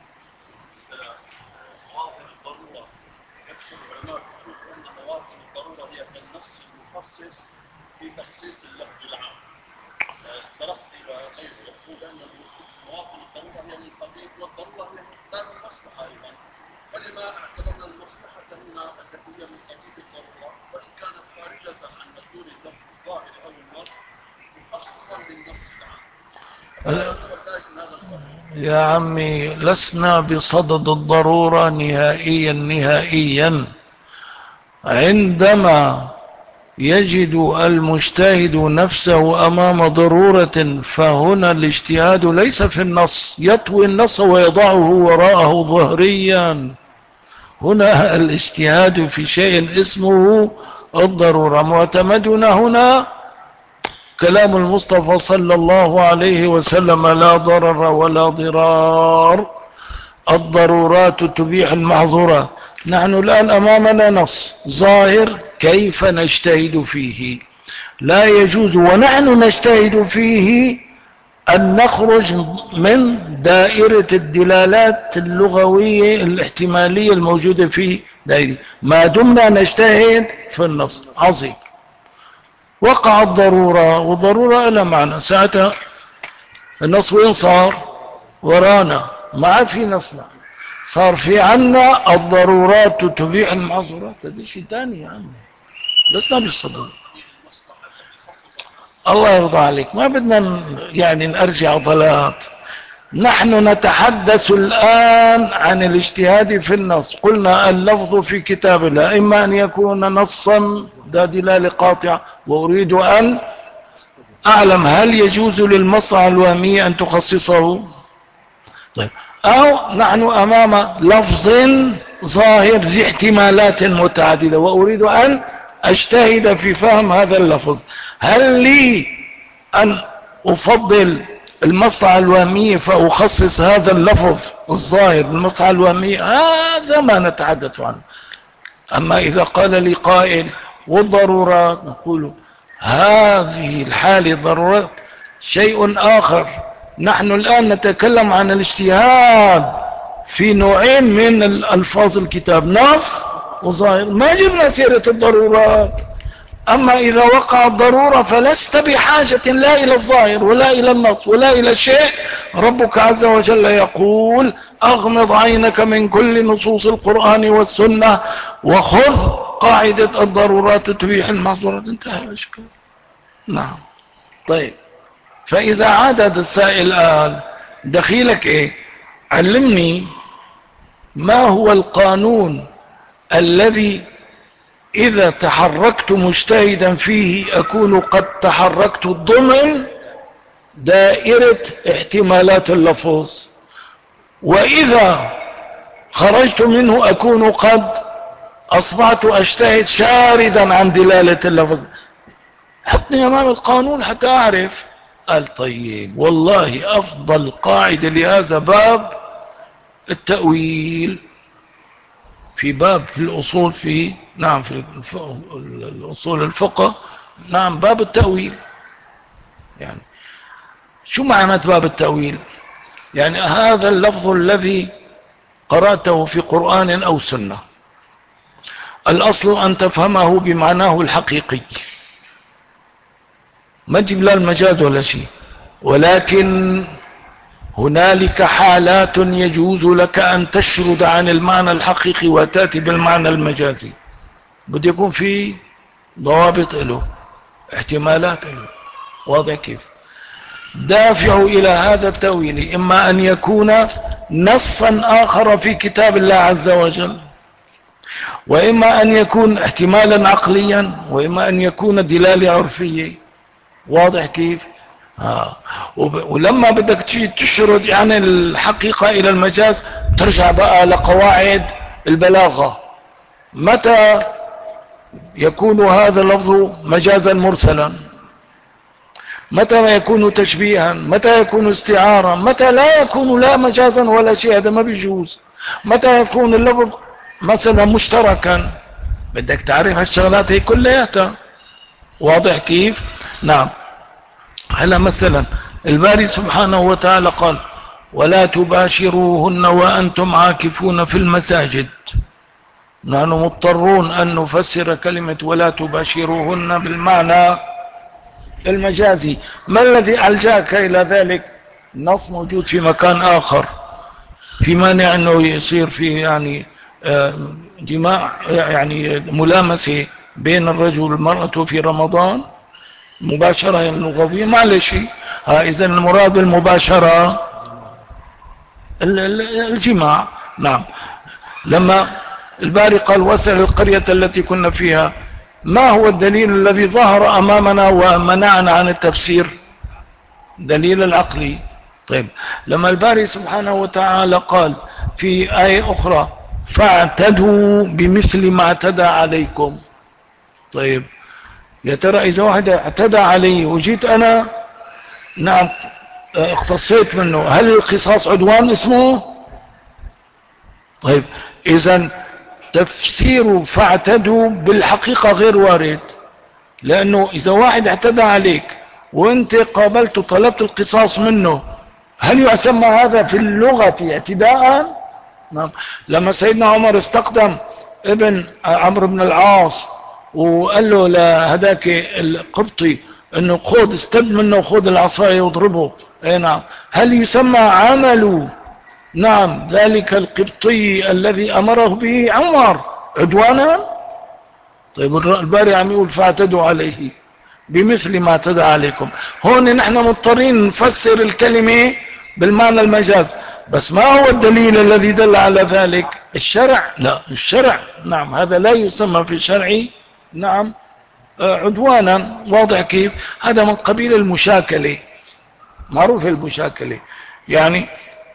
مواطن الضرورة يكتب العلماء بشوف أن مواطن الضرورة هي كالنص المخصص في تخصيص اللفظ العام. السرخسي وغيره يقول أن مواطن الضرورة هي من قبيل والضرورة هي مقدار المصلحة أيضا. فلما اعتبرنا المصلحة هنا التي هي من قبيل الضرورة وإن كانت خارجة عن مدلول اللفظ الظاهر أو النص مخصصا للنص العام. يا عمي لسنا بصدد الضرورة نهائيا. عندما يجد المجتهد نفسه أمام ضرورة فهنا الاجتهاد ليس في النص يطوي النص ويضعه وراءه ظهريا. هنا الاجتهاد في شيء اسمه الضرورة. معتمدنا هنا كلام المصطفى صلى الله عليه وسلم: لا ضرر ولا ضرار، الضرورات تبيح المحظورات. نحن الآن أمامنا نص ظاهر، كيف نجتهد فيه؟ لا يجوز ونحن نجتهد فيه أن نخرج من دائرة الدلالات اللغوية الاحتمالية الموجودة في دائرة ما دمنا نجتهد في النص. عظيم. وقع الضرورة، والضرورة لها معنى ساعتها النص وين صار؟ ورانا، ما عاد في نصنا، صار في عنا الضرورات تبيح المحظورات. هذا شيء ثاني يا عم، لسنا بالصدد. الله يرضى عليك، ما بدنا يعني نرجع عضلات. نحن نتحدث الآن عن الاجتهاد في النص. قلنا اللفظ في كتاب الله إما أن يكون نصا ذا دلالة قاطعة، وأريد أن أعلم هل يجوز للمصنع الوهمية أن تخصصه؟ طيب، أو نحن أمام لفظ ظاهر ذي احتمالات متعددة وأريد أن أجتهد في فهم هذا اللفظ. هل لي أن أفضل المصنع الوهمية فأخصص هذا اللفظ الظاهر بالمصنع الوهمية؟ هذا ما نتحدث عنه. أما إذا قال لي قائل والضرورات، نقول هذه الحالة ضرورات شيء آخر. نحن الآن نتكلم عن الاجتهاد في نوعين من الألفاظ الكتاب، نص وظاهر، ما جبنا سيرة الضرورات. أما إذا وقع الضرورة فلست بحاجة لا إلى الظاهر ولا إلى النص ولا إلى شيء. ربك عز وجل يقول: أغمض عينك من كل نصوص القرآن والسنة وخذ قاعدة الضرورات تبيح المحظورات. انتهى الإشكال. نعم. طيب، فإذا عاد السائل قال دخيلك إيه؟ علمني ما هو القانون الذي إذا تحركت مجتهدا فيه أكون قد تحركت ضمن دائرة احتمالات اللفظ، وإذا خرجت منه أكون قد أصبحت أجتهد شاردا عن دلالة اللفظ. حطني أمام القانون حتى أعرف. قال طيب، والله أفضل قاعدة لهذا باب التأويل، في باب في الأصول، في نعم في الأصول الفقه، نعم باب التأويل. يعني شو معنى باب التأويل؟ يعني هذا اللفظ الذي قرأته في قرآن أو سنة، الأصل أن تفهمه بمعناه الحقيقي، ما تجيب لا المجاز ولا شيء. ولكن هنالك حالات يجوز لك أن تشرد عن المعنى الحقيقي وتأتي بالمعنى المجازي. بده يكون في ضوابط له، احتمالات له. واضح كيف؟ دافع إلى هذا التأويل إما أن يكون نصا آخر في كتاب الله عز وجل، وإما أن يكون احتمالا عقليا، وإما أن يكون دلالة عرفية. واضح كيف؟ ولما بدك تشرد يعني الحقيقة إلى المجاز ترجع بقى لقواعد البلاغة. متى يكون هذا اللفظ مجازا مرسلا؟ متى ما يكون تشبيها، متى يكون استعارة، متى لا يكون لا مجازا ولا شيء، هذا ما بيجوز. متى يكون اللفظ مثلا مشتركا، بدك تعرف هالشغلات هي كلياتها. واضح كيف؟ نعم. هلا مثلا الباري سبحانه وتعالى قال ولا تباشروهن وأنتم عاكفون في المساجد. نحن مضطرون أن نفسر كلمة ولا تباشروهن بالمعنى المجازي. ما الذي ألجاك إلى ذلك؟ النص موجود في مكان آخر، في مانع أنه يصير في يعني جماع، يعني ملامسة بين الرجل والمرأة في رمضان، مباشرة اللغوية معلش. إذن المراد المباشرة الجماع. نعم. لما الباري قال واسأل القرية التي كنا فيها، ما هو الدليل الذي ظهر أمامنا ومنعنا عن التفسير؟ دليل العقلي. طيب لما الباري سبحانه وتعالى قال في آية أخرى فاعتدوا بمثل ما اعتدى عليكم، طيب يا ترى إذا واحد اعتدى علي وجيت أنا نعم اختصيت منه، هل القصاص عدوان اسمه؟ طيب إذن تفسير فاعتدوا بالحقيقة غير وارد، لأنه إذا واحد اعتدى عليك وانت قابلت طلبت القصاص منه، هل يسمى هذا في اللغة اعتداء؟ نعم. لما سيدنا عمر استقدم ابن عمرو بن العاص وقال له لهداك القبطي انه خذ استد منه وخذ العصاية واضربه، اي نعم، هل يسمى عمل نعم ذلك القبطي الذي امره به عمر عدوانا؟ طيب الباري عم يقول فاعتدوا عليه بمثل ما اعتدى عليكم. هون نحن مضطرين نفسر الكلمة بالمعنى المجاز، بس ما هو الدليل الذي دل على ذلك؟ الشرع؟ لا، الشرع نعم هذا لا يسمى في الشرع نعم عدوانا. واضح كيف؟ هذا من قبيل المشاكلة، معروف المشاكلة، يعني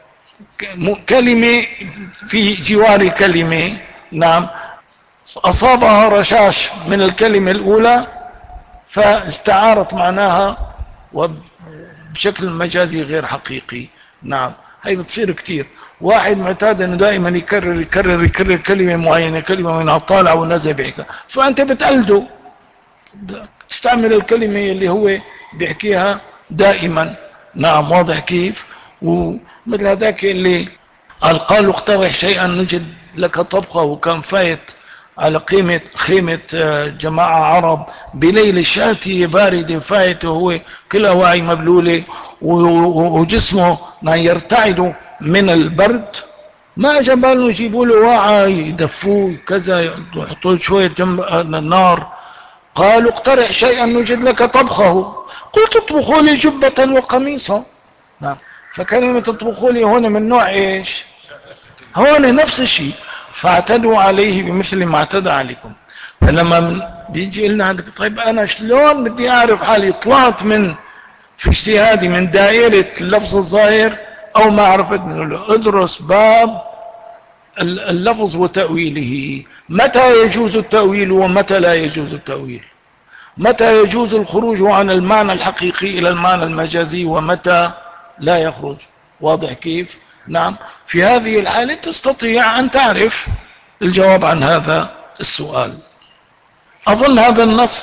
كلمة في جوار كلمة نعم أصابها رشاش من الكلمة الأولى فاستعارت معناها وبشكل مجازي غير حقيقي. نعم هي بتصير كتير. واحد معتاد انه دائما يكرر كلمة معينة، كلمة من طالع ونزل بيحكي، فانت بتقلده تستعمل الكلمة اللي هو بيحكيها دائما. نعم واضح كيف؟ ومثل هذاك اللي قالوا اقترح شيئا نجد لك طبخة، وكان فايت على خيمة جماعة عرب بليل شاتي بارد فايت، وهو كله واعي مبلولة وجسمه يرتعد من البرد، ما اجى بالهم يجيبوا له واعي يدفوه كذا يحطوا شوية جنب النار. قالوا اقترح شيئا نجد لك طبخه، قلت اطبخوا لي جبة وقميصا. نعم. فكلمة اطبخوا لي هنا من نوع ايش؟ هون نفس الشيء، فاعتدوا عليه بمثل ما اعتدى عليكم. فلما بيجي لنا طيب انا شلون بدي اعرف حالي طلعت من في اجتهادي من دائرة اللفظ الظاهر او ما عرفت منه؟ ادرس باب اللفظ وتأويله، متى يجوز التأويل ومتى لا يجوز التأويل، متى يجوز الخروج عن المعنى الحقيقي الى المعنى المجازي ومتى لا يخرج. واضح كيف؟ نعم. في هذه الحالة تستطيع أن تعرف الجواب عن هذا السؤال. أظن هذا النص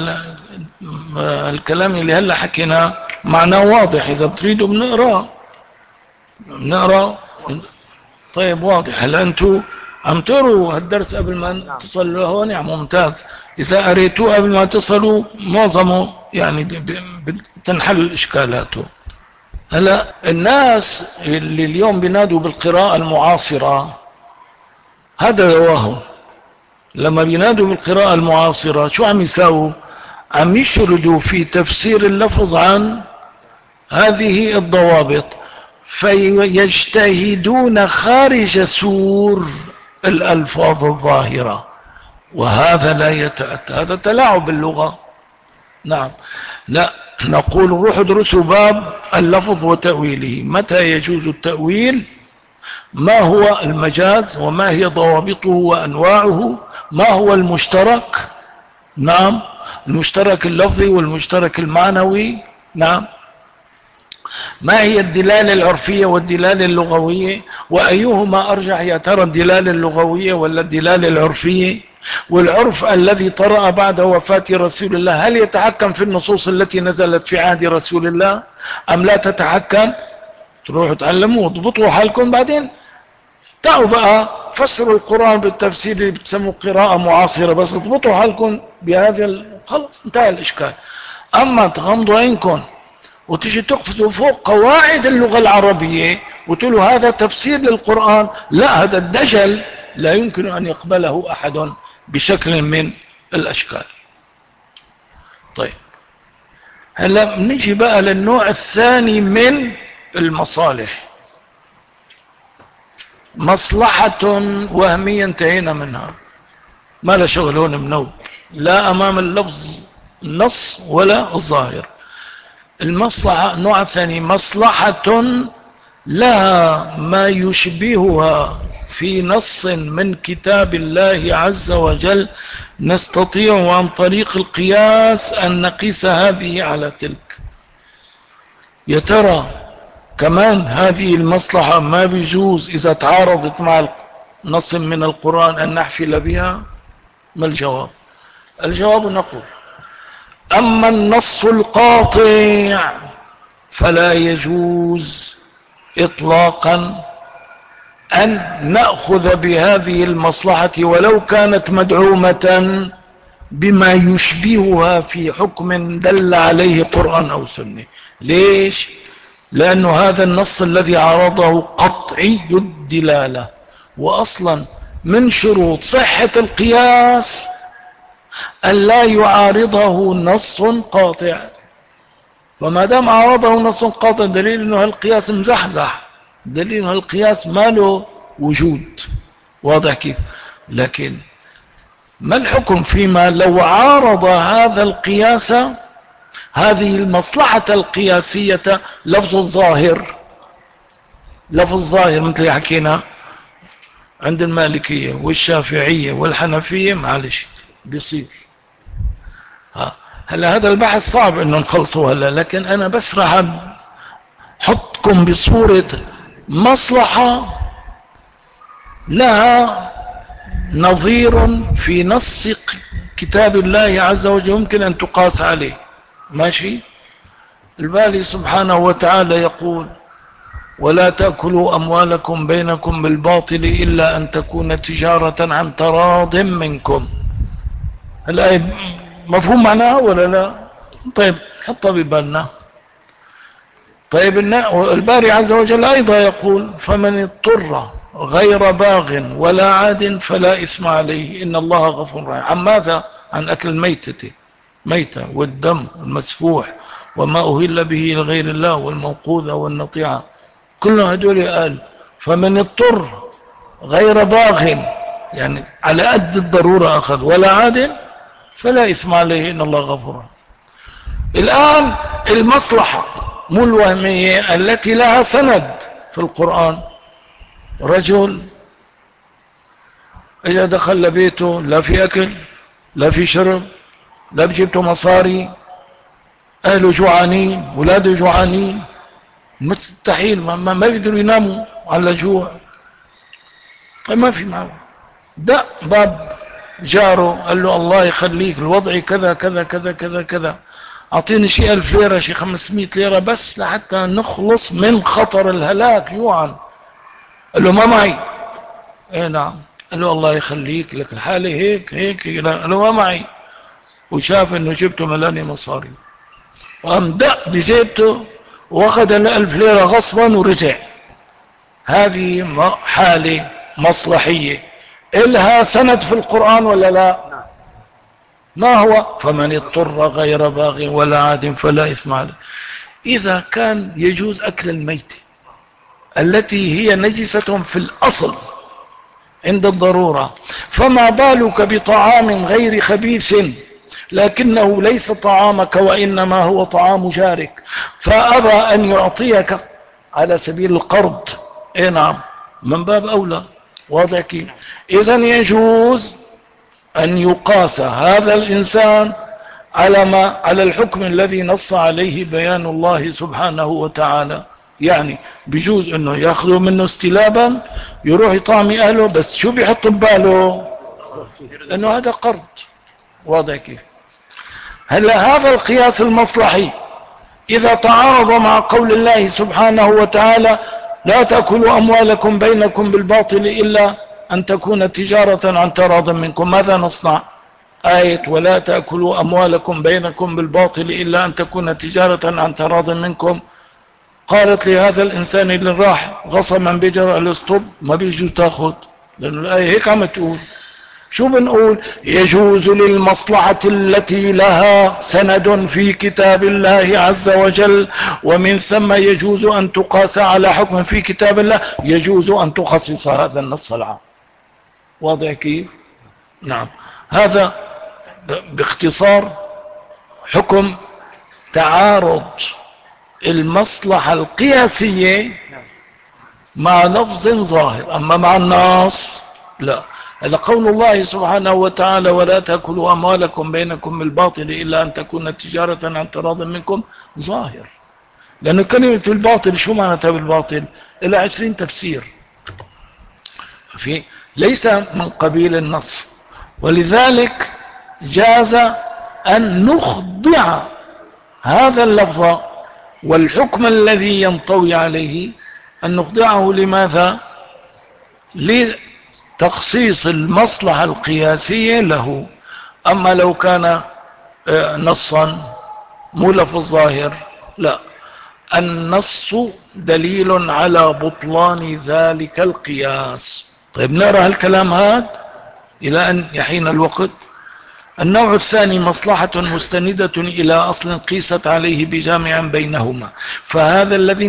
الكلام اللي هلأ حكينا معناه واضح، إذا بتريدوا بنقرأ. طيب واضح. هل أنتوا عم تقروا هالدرس قبل ما تصلوا هون؟ يعني ممتاز. إذا قريتوه قبل ما تصلوا معظمه يعني تنحل إشكالاته. هلا الناس اللي اليوم بينادوا بالقراءة المعاصرة هذا رواهم، لما بينادوا بالقراءة المعاصرة شو عم يساووا؟ عم يشردوا في تفسير اللفظ عن هذه الضوابط، فيجتهدون خارج سور الألفاظ الظاهرة، وهذا لا يتأتى، هذا تلاعب باللغة. نعم. لا، نقول روح ادرسوا باب اللفظ وتأويله، متى يجوز التأويل، ما هو المجاز وما هي ضوابطه وأنواعه، ما هو المشترك، نعم المشترك اللفظي والمشترك المعنوي، نعم. ما هي الدلالة العرفية والدلالة اللغوية، وأيهما أرجح يا ترى، الدلالة اللغوية ولا الدلالة العرفية؟ والعرف الذي طرأ بعد وفاة رسول الله هل يتحكم في النصوص التي نزلت في عهد رسول الله أم لا تتحكم؟ تروحوا تعلموا وضبطوا حالكم، بعدين تعوا بقى فسروا القرآن بالتفسير اللي بتسموا قراءة معاصرة، بس اضبطوا حالكم بهذا خلص انتهى الإشكال. أما تغمضوا عينكم وتيجي تقفزوا فوق قواعد اللغة العربية وتقولوا هذا تفسير للقرآن، لا، هذا الدجل لا يمكن أن يقبله أحد بشكل من الأشكال. طيب هلا نيجي بقى للنوع الثاني من المصالح، مصلحة وهمية انتهينا منها، ما لا شغل هون منوب، لا أمام اللفظ النص ولا الظاهر. المصلحة النوع الثاني مصلحة لها ما يشبهها في نص من كتاب الله عز وجل، نستطيع عن طريق القياس أن نقيس هذه على تلك. يا ترى كمان هذه المصلحة ما بيجوز إذا تعارضت مع نص من القرآن أن نحفل بها؟ ما الجواب؟ الجواب نقول أما النص القاطع فلا يجوز إطلاقا أن نأخذ بهذه المصلحة ولو كانت مدعومة بما يشبهها في حكم دل عليه قرآن أو سنة. ليش؟ لأن هذا النص الذي عرضه قطعي الدلالة، وأصلا من شروط صحة القياس أن لا يعارضه نص قاطع، وما دام عارضه نص قاطع دليل أنه القياس مزحزح، دليل أنه القياس ما له وجود. واضح كيف؟ لكن ما الحكم فيما لو عارض هذا القياس، هذه المصلحة القياسية، لفظ الظاهر، لفظ الظاهر مثل حكينا عند المالكية والشافعية والحنفية، معلش بيصير. هلا هذا البحث صعب انه نخلصه هلا، لكن انا بس راح احطكم بصورة مصلحة لها نظير في نص كتاب الله عز وجل يمكن ان تقاس عليه. ماشي؟ الباري سبحانه وتعالى يقول ولا تأكلوا أموالكم بينكم بالباطل إلا أن تكون تجارة عن تراض منكم. الآية مفهوم معناها ولا لا؟ طيب حطها ببالنا. طيب الباري عز وجل أيضا يقول فمن اضطر غير باغ ولا عاد فلا إثم عليه إن الله غفور رحيم. عن ماذا؟ عن أكل الميتة، ميتة والدم المسفوح وما أهل به لغير الله والموقوذة والنطيعة، كل هدول قال فمن اضطر غير باغ، يعني على قد الضرورة أخذ، ولا عاد فلا إثم عليه إن الله غفور. الآن المصلحة مو الوهمية التي لها سند في القرآن، رجل إذا دخل لبيته لا في أكل لا في شرب لا بجيبته مصاري، أهله جوعانين ولاده جوعانين، مستحيل ما بيقدروا يناموا على جوع. طيب ما في معه، ده باب جاره قال له الله يخليك الوضع كذا كذا كذا كذا كذا، اعطيني شيء 1000 ليرة شيء 500 ليرة بس لحتى نخلص من خطر الهلاك جوعا. قال له ما معي. ايه نعم. قال له الله يخليك لك الحالة هيك هيك. قال له ما معي. وشاف انه جبته ملاني مصاري، وقام دق بجيبته واخذ 1000 ليرة غصبا ورجع. هذه حالة مصلحية إلها سند في القرآن ولا لا؟ ما هو؟ فمن اضطر غير باغ ولا عاد فلا إثم عليه. إذا كان يجوز أكل الميت التي هي نجسة في الأصل عند الضرورة، فما بالك بطعام غير خبيث لكنه ليس طعامك وإنما هو طعام جارك، فأبى أن يعطيك على سبيل القرض. اي نعم، من باب أولى. واضح كيف؟ إذن يجوز أن يقاس هذا الإنسان على الحكم الذي نص عليه بيان الله سبحانه وتعالى. يعني بيجوز انه ياخذوا منه استلابا يروح يطعمي اهله، بس شو بيحط بباله؟ انه هذا قرض. واضح كيف؟ هلا هذا القياس المصلحي اذا تعارض مع قول الله سبحانه وتعالى لا تأكلوا اموالكم بينكم بالباطل الا ان تكون تجارة عن تراض منكم، ماذا نصنع؟ آية ولا تأكلوا أموالكم بينكم بالباطل إلا أن تكون تجارة عن تراض منكم، قالت لهذا الإنسان اللي راح غصما بجر الاسطب ما بيجوز تاخذ، لأن الآية هيك عم تقول. شو بنقول؟ يجوز للمصلحة التي لها سند في كتاب الله عز وجل، ومن ثم يجوز أن تقاس على حكم في كتاب الله، يجوز أن تخصص هذا النص العام. واضح كيف؟ نعم. هذا باختصار حكم تعارض المصلحة القياسية مع لفظ ظاهر، أما مع النص لا. قول الله سبحانه وتعالى ولا تأكلوا أموالكم بينكم بالباطل إلا أن تكون تجارة عن تراض منكم ظاهر، لأن كلمة الباطل شو معناتها بالباطل؟ إلى 20 تفسير، ليس من قبيل النص. ولذلك جاز أن نخضع هذا اللفظ والحكم الذي ينطوي عليه، أن نخضعه لماذا؟ لتخصيص المصلحة القياسية له. أما لو كان نصا مو لفظ ظاهر لا، النص دليل على بطلان ذلك القياس. طيب نرى الكلام هذا إلى أن يحين الوقت. النوع الثاني مصلحة مستندة إلى أصل قيست عليه بجامع بينهما، فهذا الذي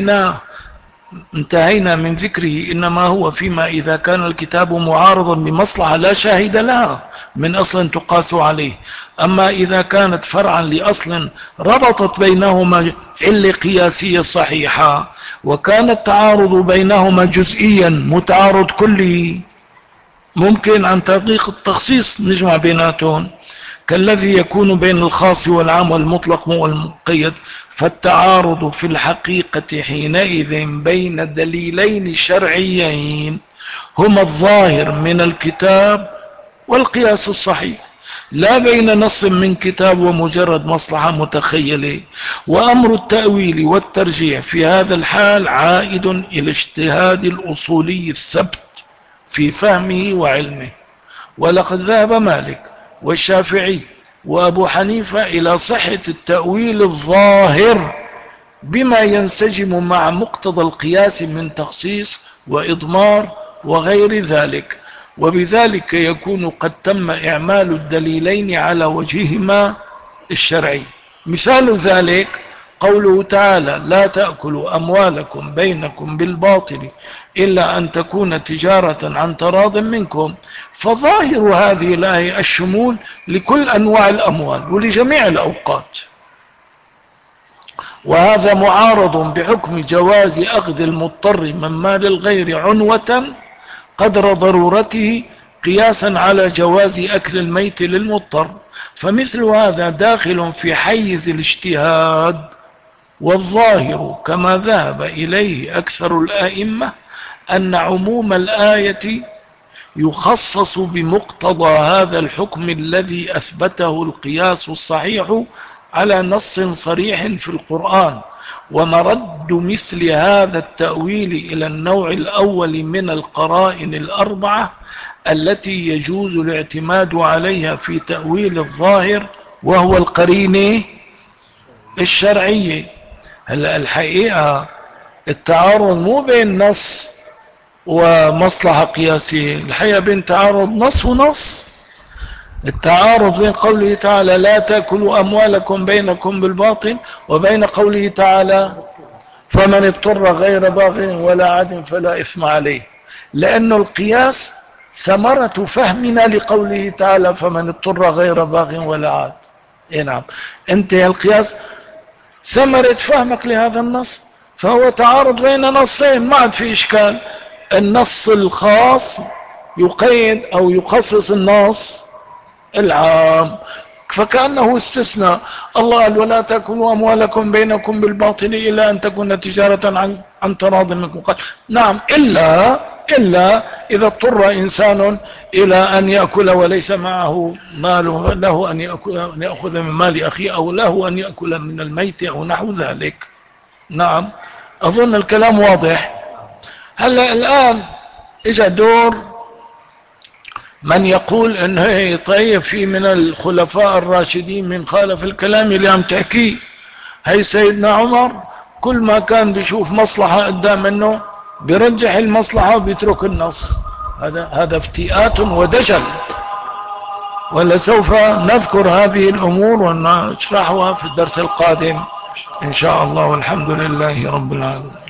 انتهينا من ذكره إنما هو فيما إذا كان الكتاب معارضا بمصلحة لا شاهد لها من أصل تقاس عليه. أما إذا كانت فرعا لأصل ربطت بينهما علة قياسية صحيحة، وكان التعارض بينهما جزئيا متعارض كلي، ممكن عن طريق التخصيص نجمع بيناتهم، كالذي يكون بين الخاص والعام والمطلق والمقيد. فالتعارض في الحقيقة حينئذ بين دليلين شرعيين هما الظاهر من الكتاب والقياس الصحيح، لا بين نص من كتاب ومجرد مصلحة متخيلة. وأمر التأويل والترجيح في هذا الحال عائد إلى اجتهاد الأصولي الثبت في فهمه وعلمه. ولقد ذهب مالك والشافعي وأبو حنيفة إلى صحة التأويل الظاهر بما ينسجم مع مقتضى القياس من تخصيص وإضمار وغير ذلك، وبذلك يكون قد تم إعمال الدليلين على وجههما الشرعي. مثال ذلك قوله تعالى لا تأكلوا أموالكم بينكم بالباطل إلا أن تكون تجارة عن تراض منكم، فظاهر هذه الآية الشمول لكل أنواع الأموال ولجميع الأوقات، وهذا معارض بحكم جواز أخذ المضطر من مال الغير عنوة قدر ضرورته قياسا على جواز أكل الميت للمضطر. فمثل هذا داخل في حيز الاجتهاد، والظاهر كما ذهب إليه أكثر الآئمة أن عموم الآية يخصص بمقتضى هذا الحكم الذي أثبته القياس الصحيح على نص صريح في القرآن. ومرد مثل هذا التأويل إلى النوع الأول من القرائن الأربعة التي يجوز الاعتماد عليها في تأويل الظاهر، وهو القرينة الشرعية. هلا الحقيقة التعارض مو بين نص ومصلحة قياسية، الحقيقة بين تعارض نص ونص. التعارض بين قوله تعالى لا تأكلوا أموالكم بينكم بالباطل وبين قوله تعالى فمن اضطر غير باغ ولا عاد فلا إثم عليه، لأن القياس ثمرة فهمنا لقوله تعالى فمن اضطر غير باغ ولا عاد. نعم، انتهى القياس ثمرة فهمك لهذا النص، فهو تعارض بين نصين ما عاد في إشكال. النص الخاص يقيد أو يخصص النص العام، فكأنه استثنى. الله قال ولا تأكلوا أموالكم بينكم بالباطل إلا أن تكون تجارة عن تراض منكم. قال نعم إلا إذا اضطر إنسان إلى أن يأكل وليس معه ماله، له أن يأخذ من مال أخيه، أو له أن يأكل من الميت أو نحو ذلك. نعم، أظن الكلام واضح. هلا الآن إجا دور من يقول انه طيب في من الخلفاء الراشدين من خالف الكلام اللي عم تحكيه. هي سيدنا عمر كل ما كان بيشوف مصلحة قدام منه بيرجح المصلحة وبيترك النص. هذا افتئات ودجل. ولسوف نذكر هذه الأمور ونشرحها في الدرس القادم إن شاء الله، والحمد لله رب العالمين.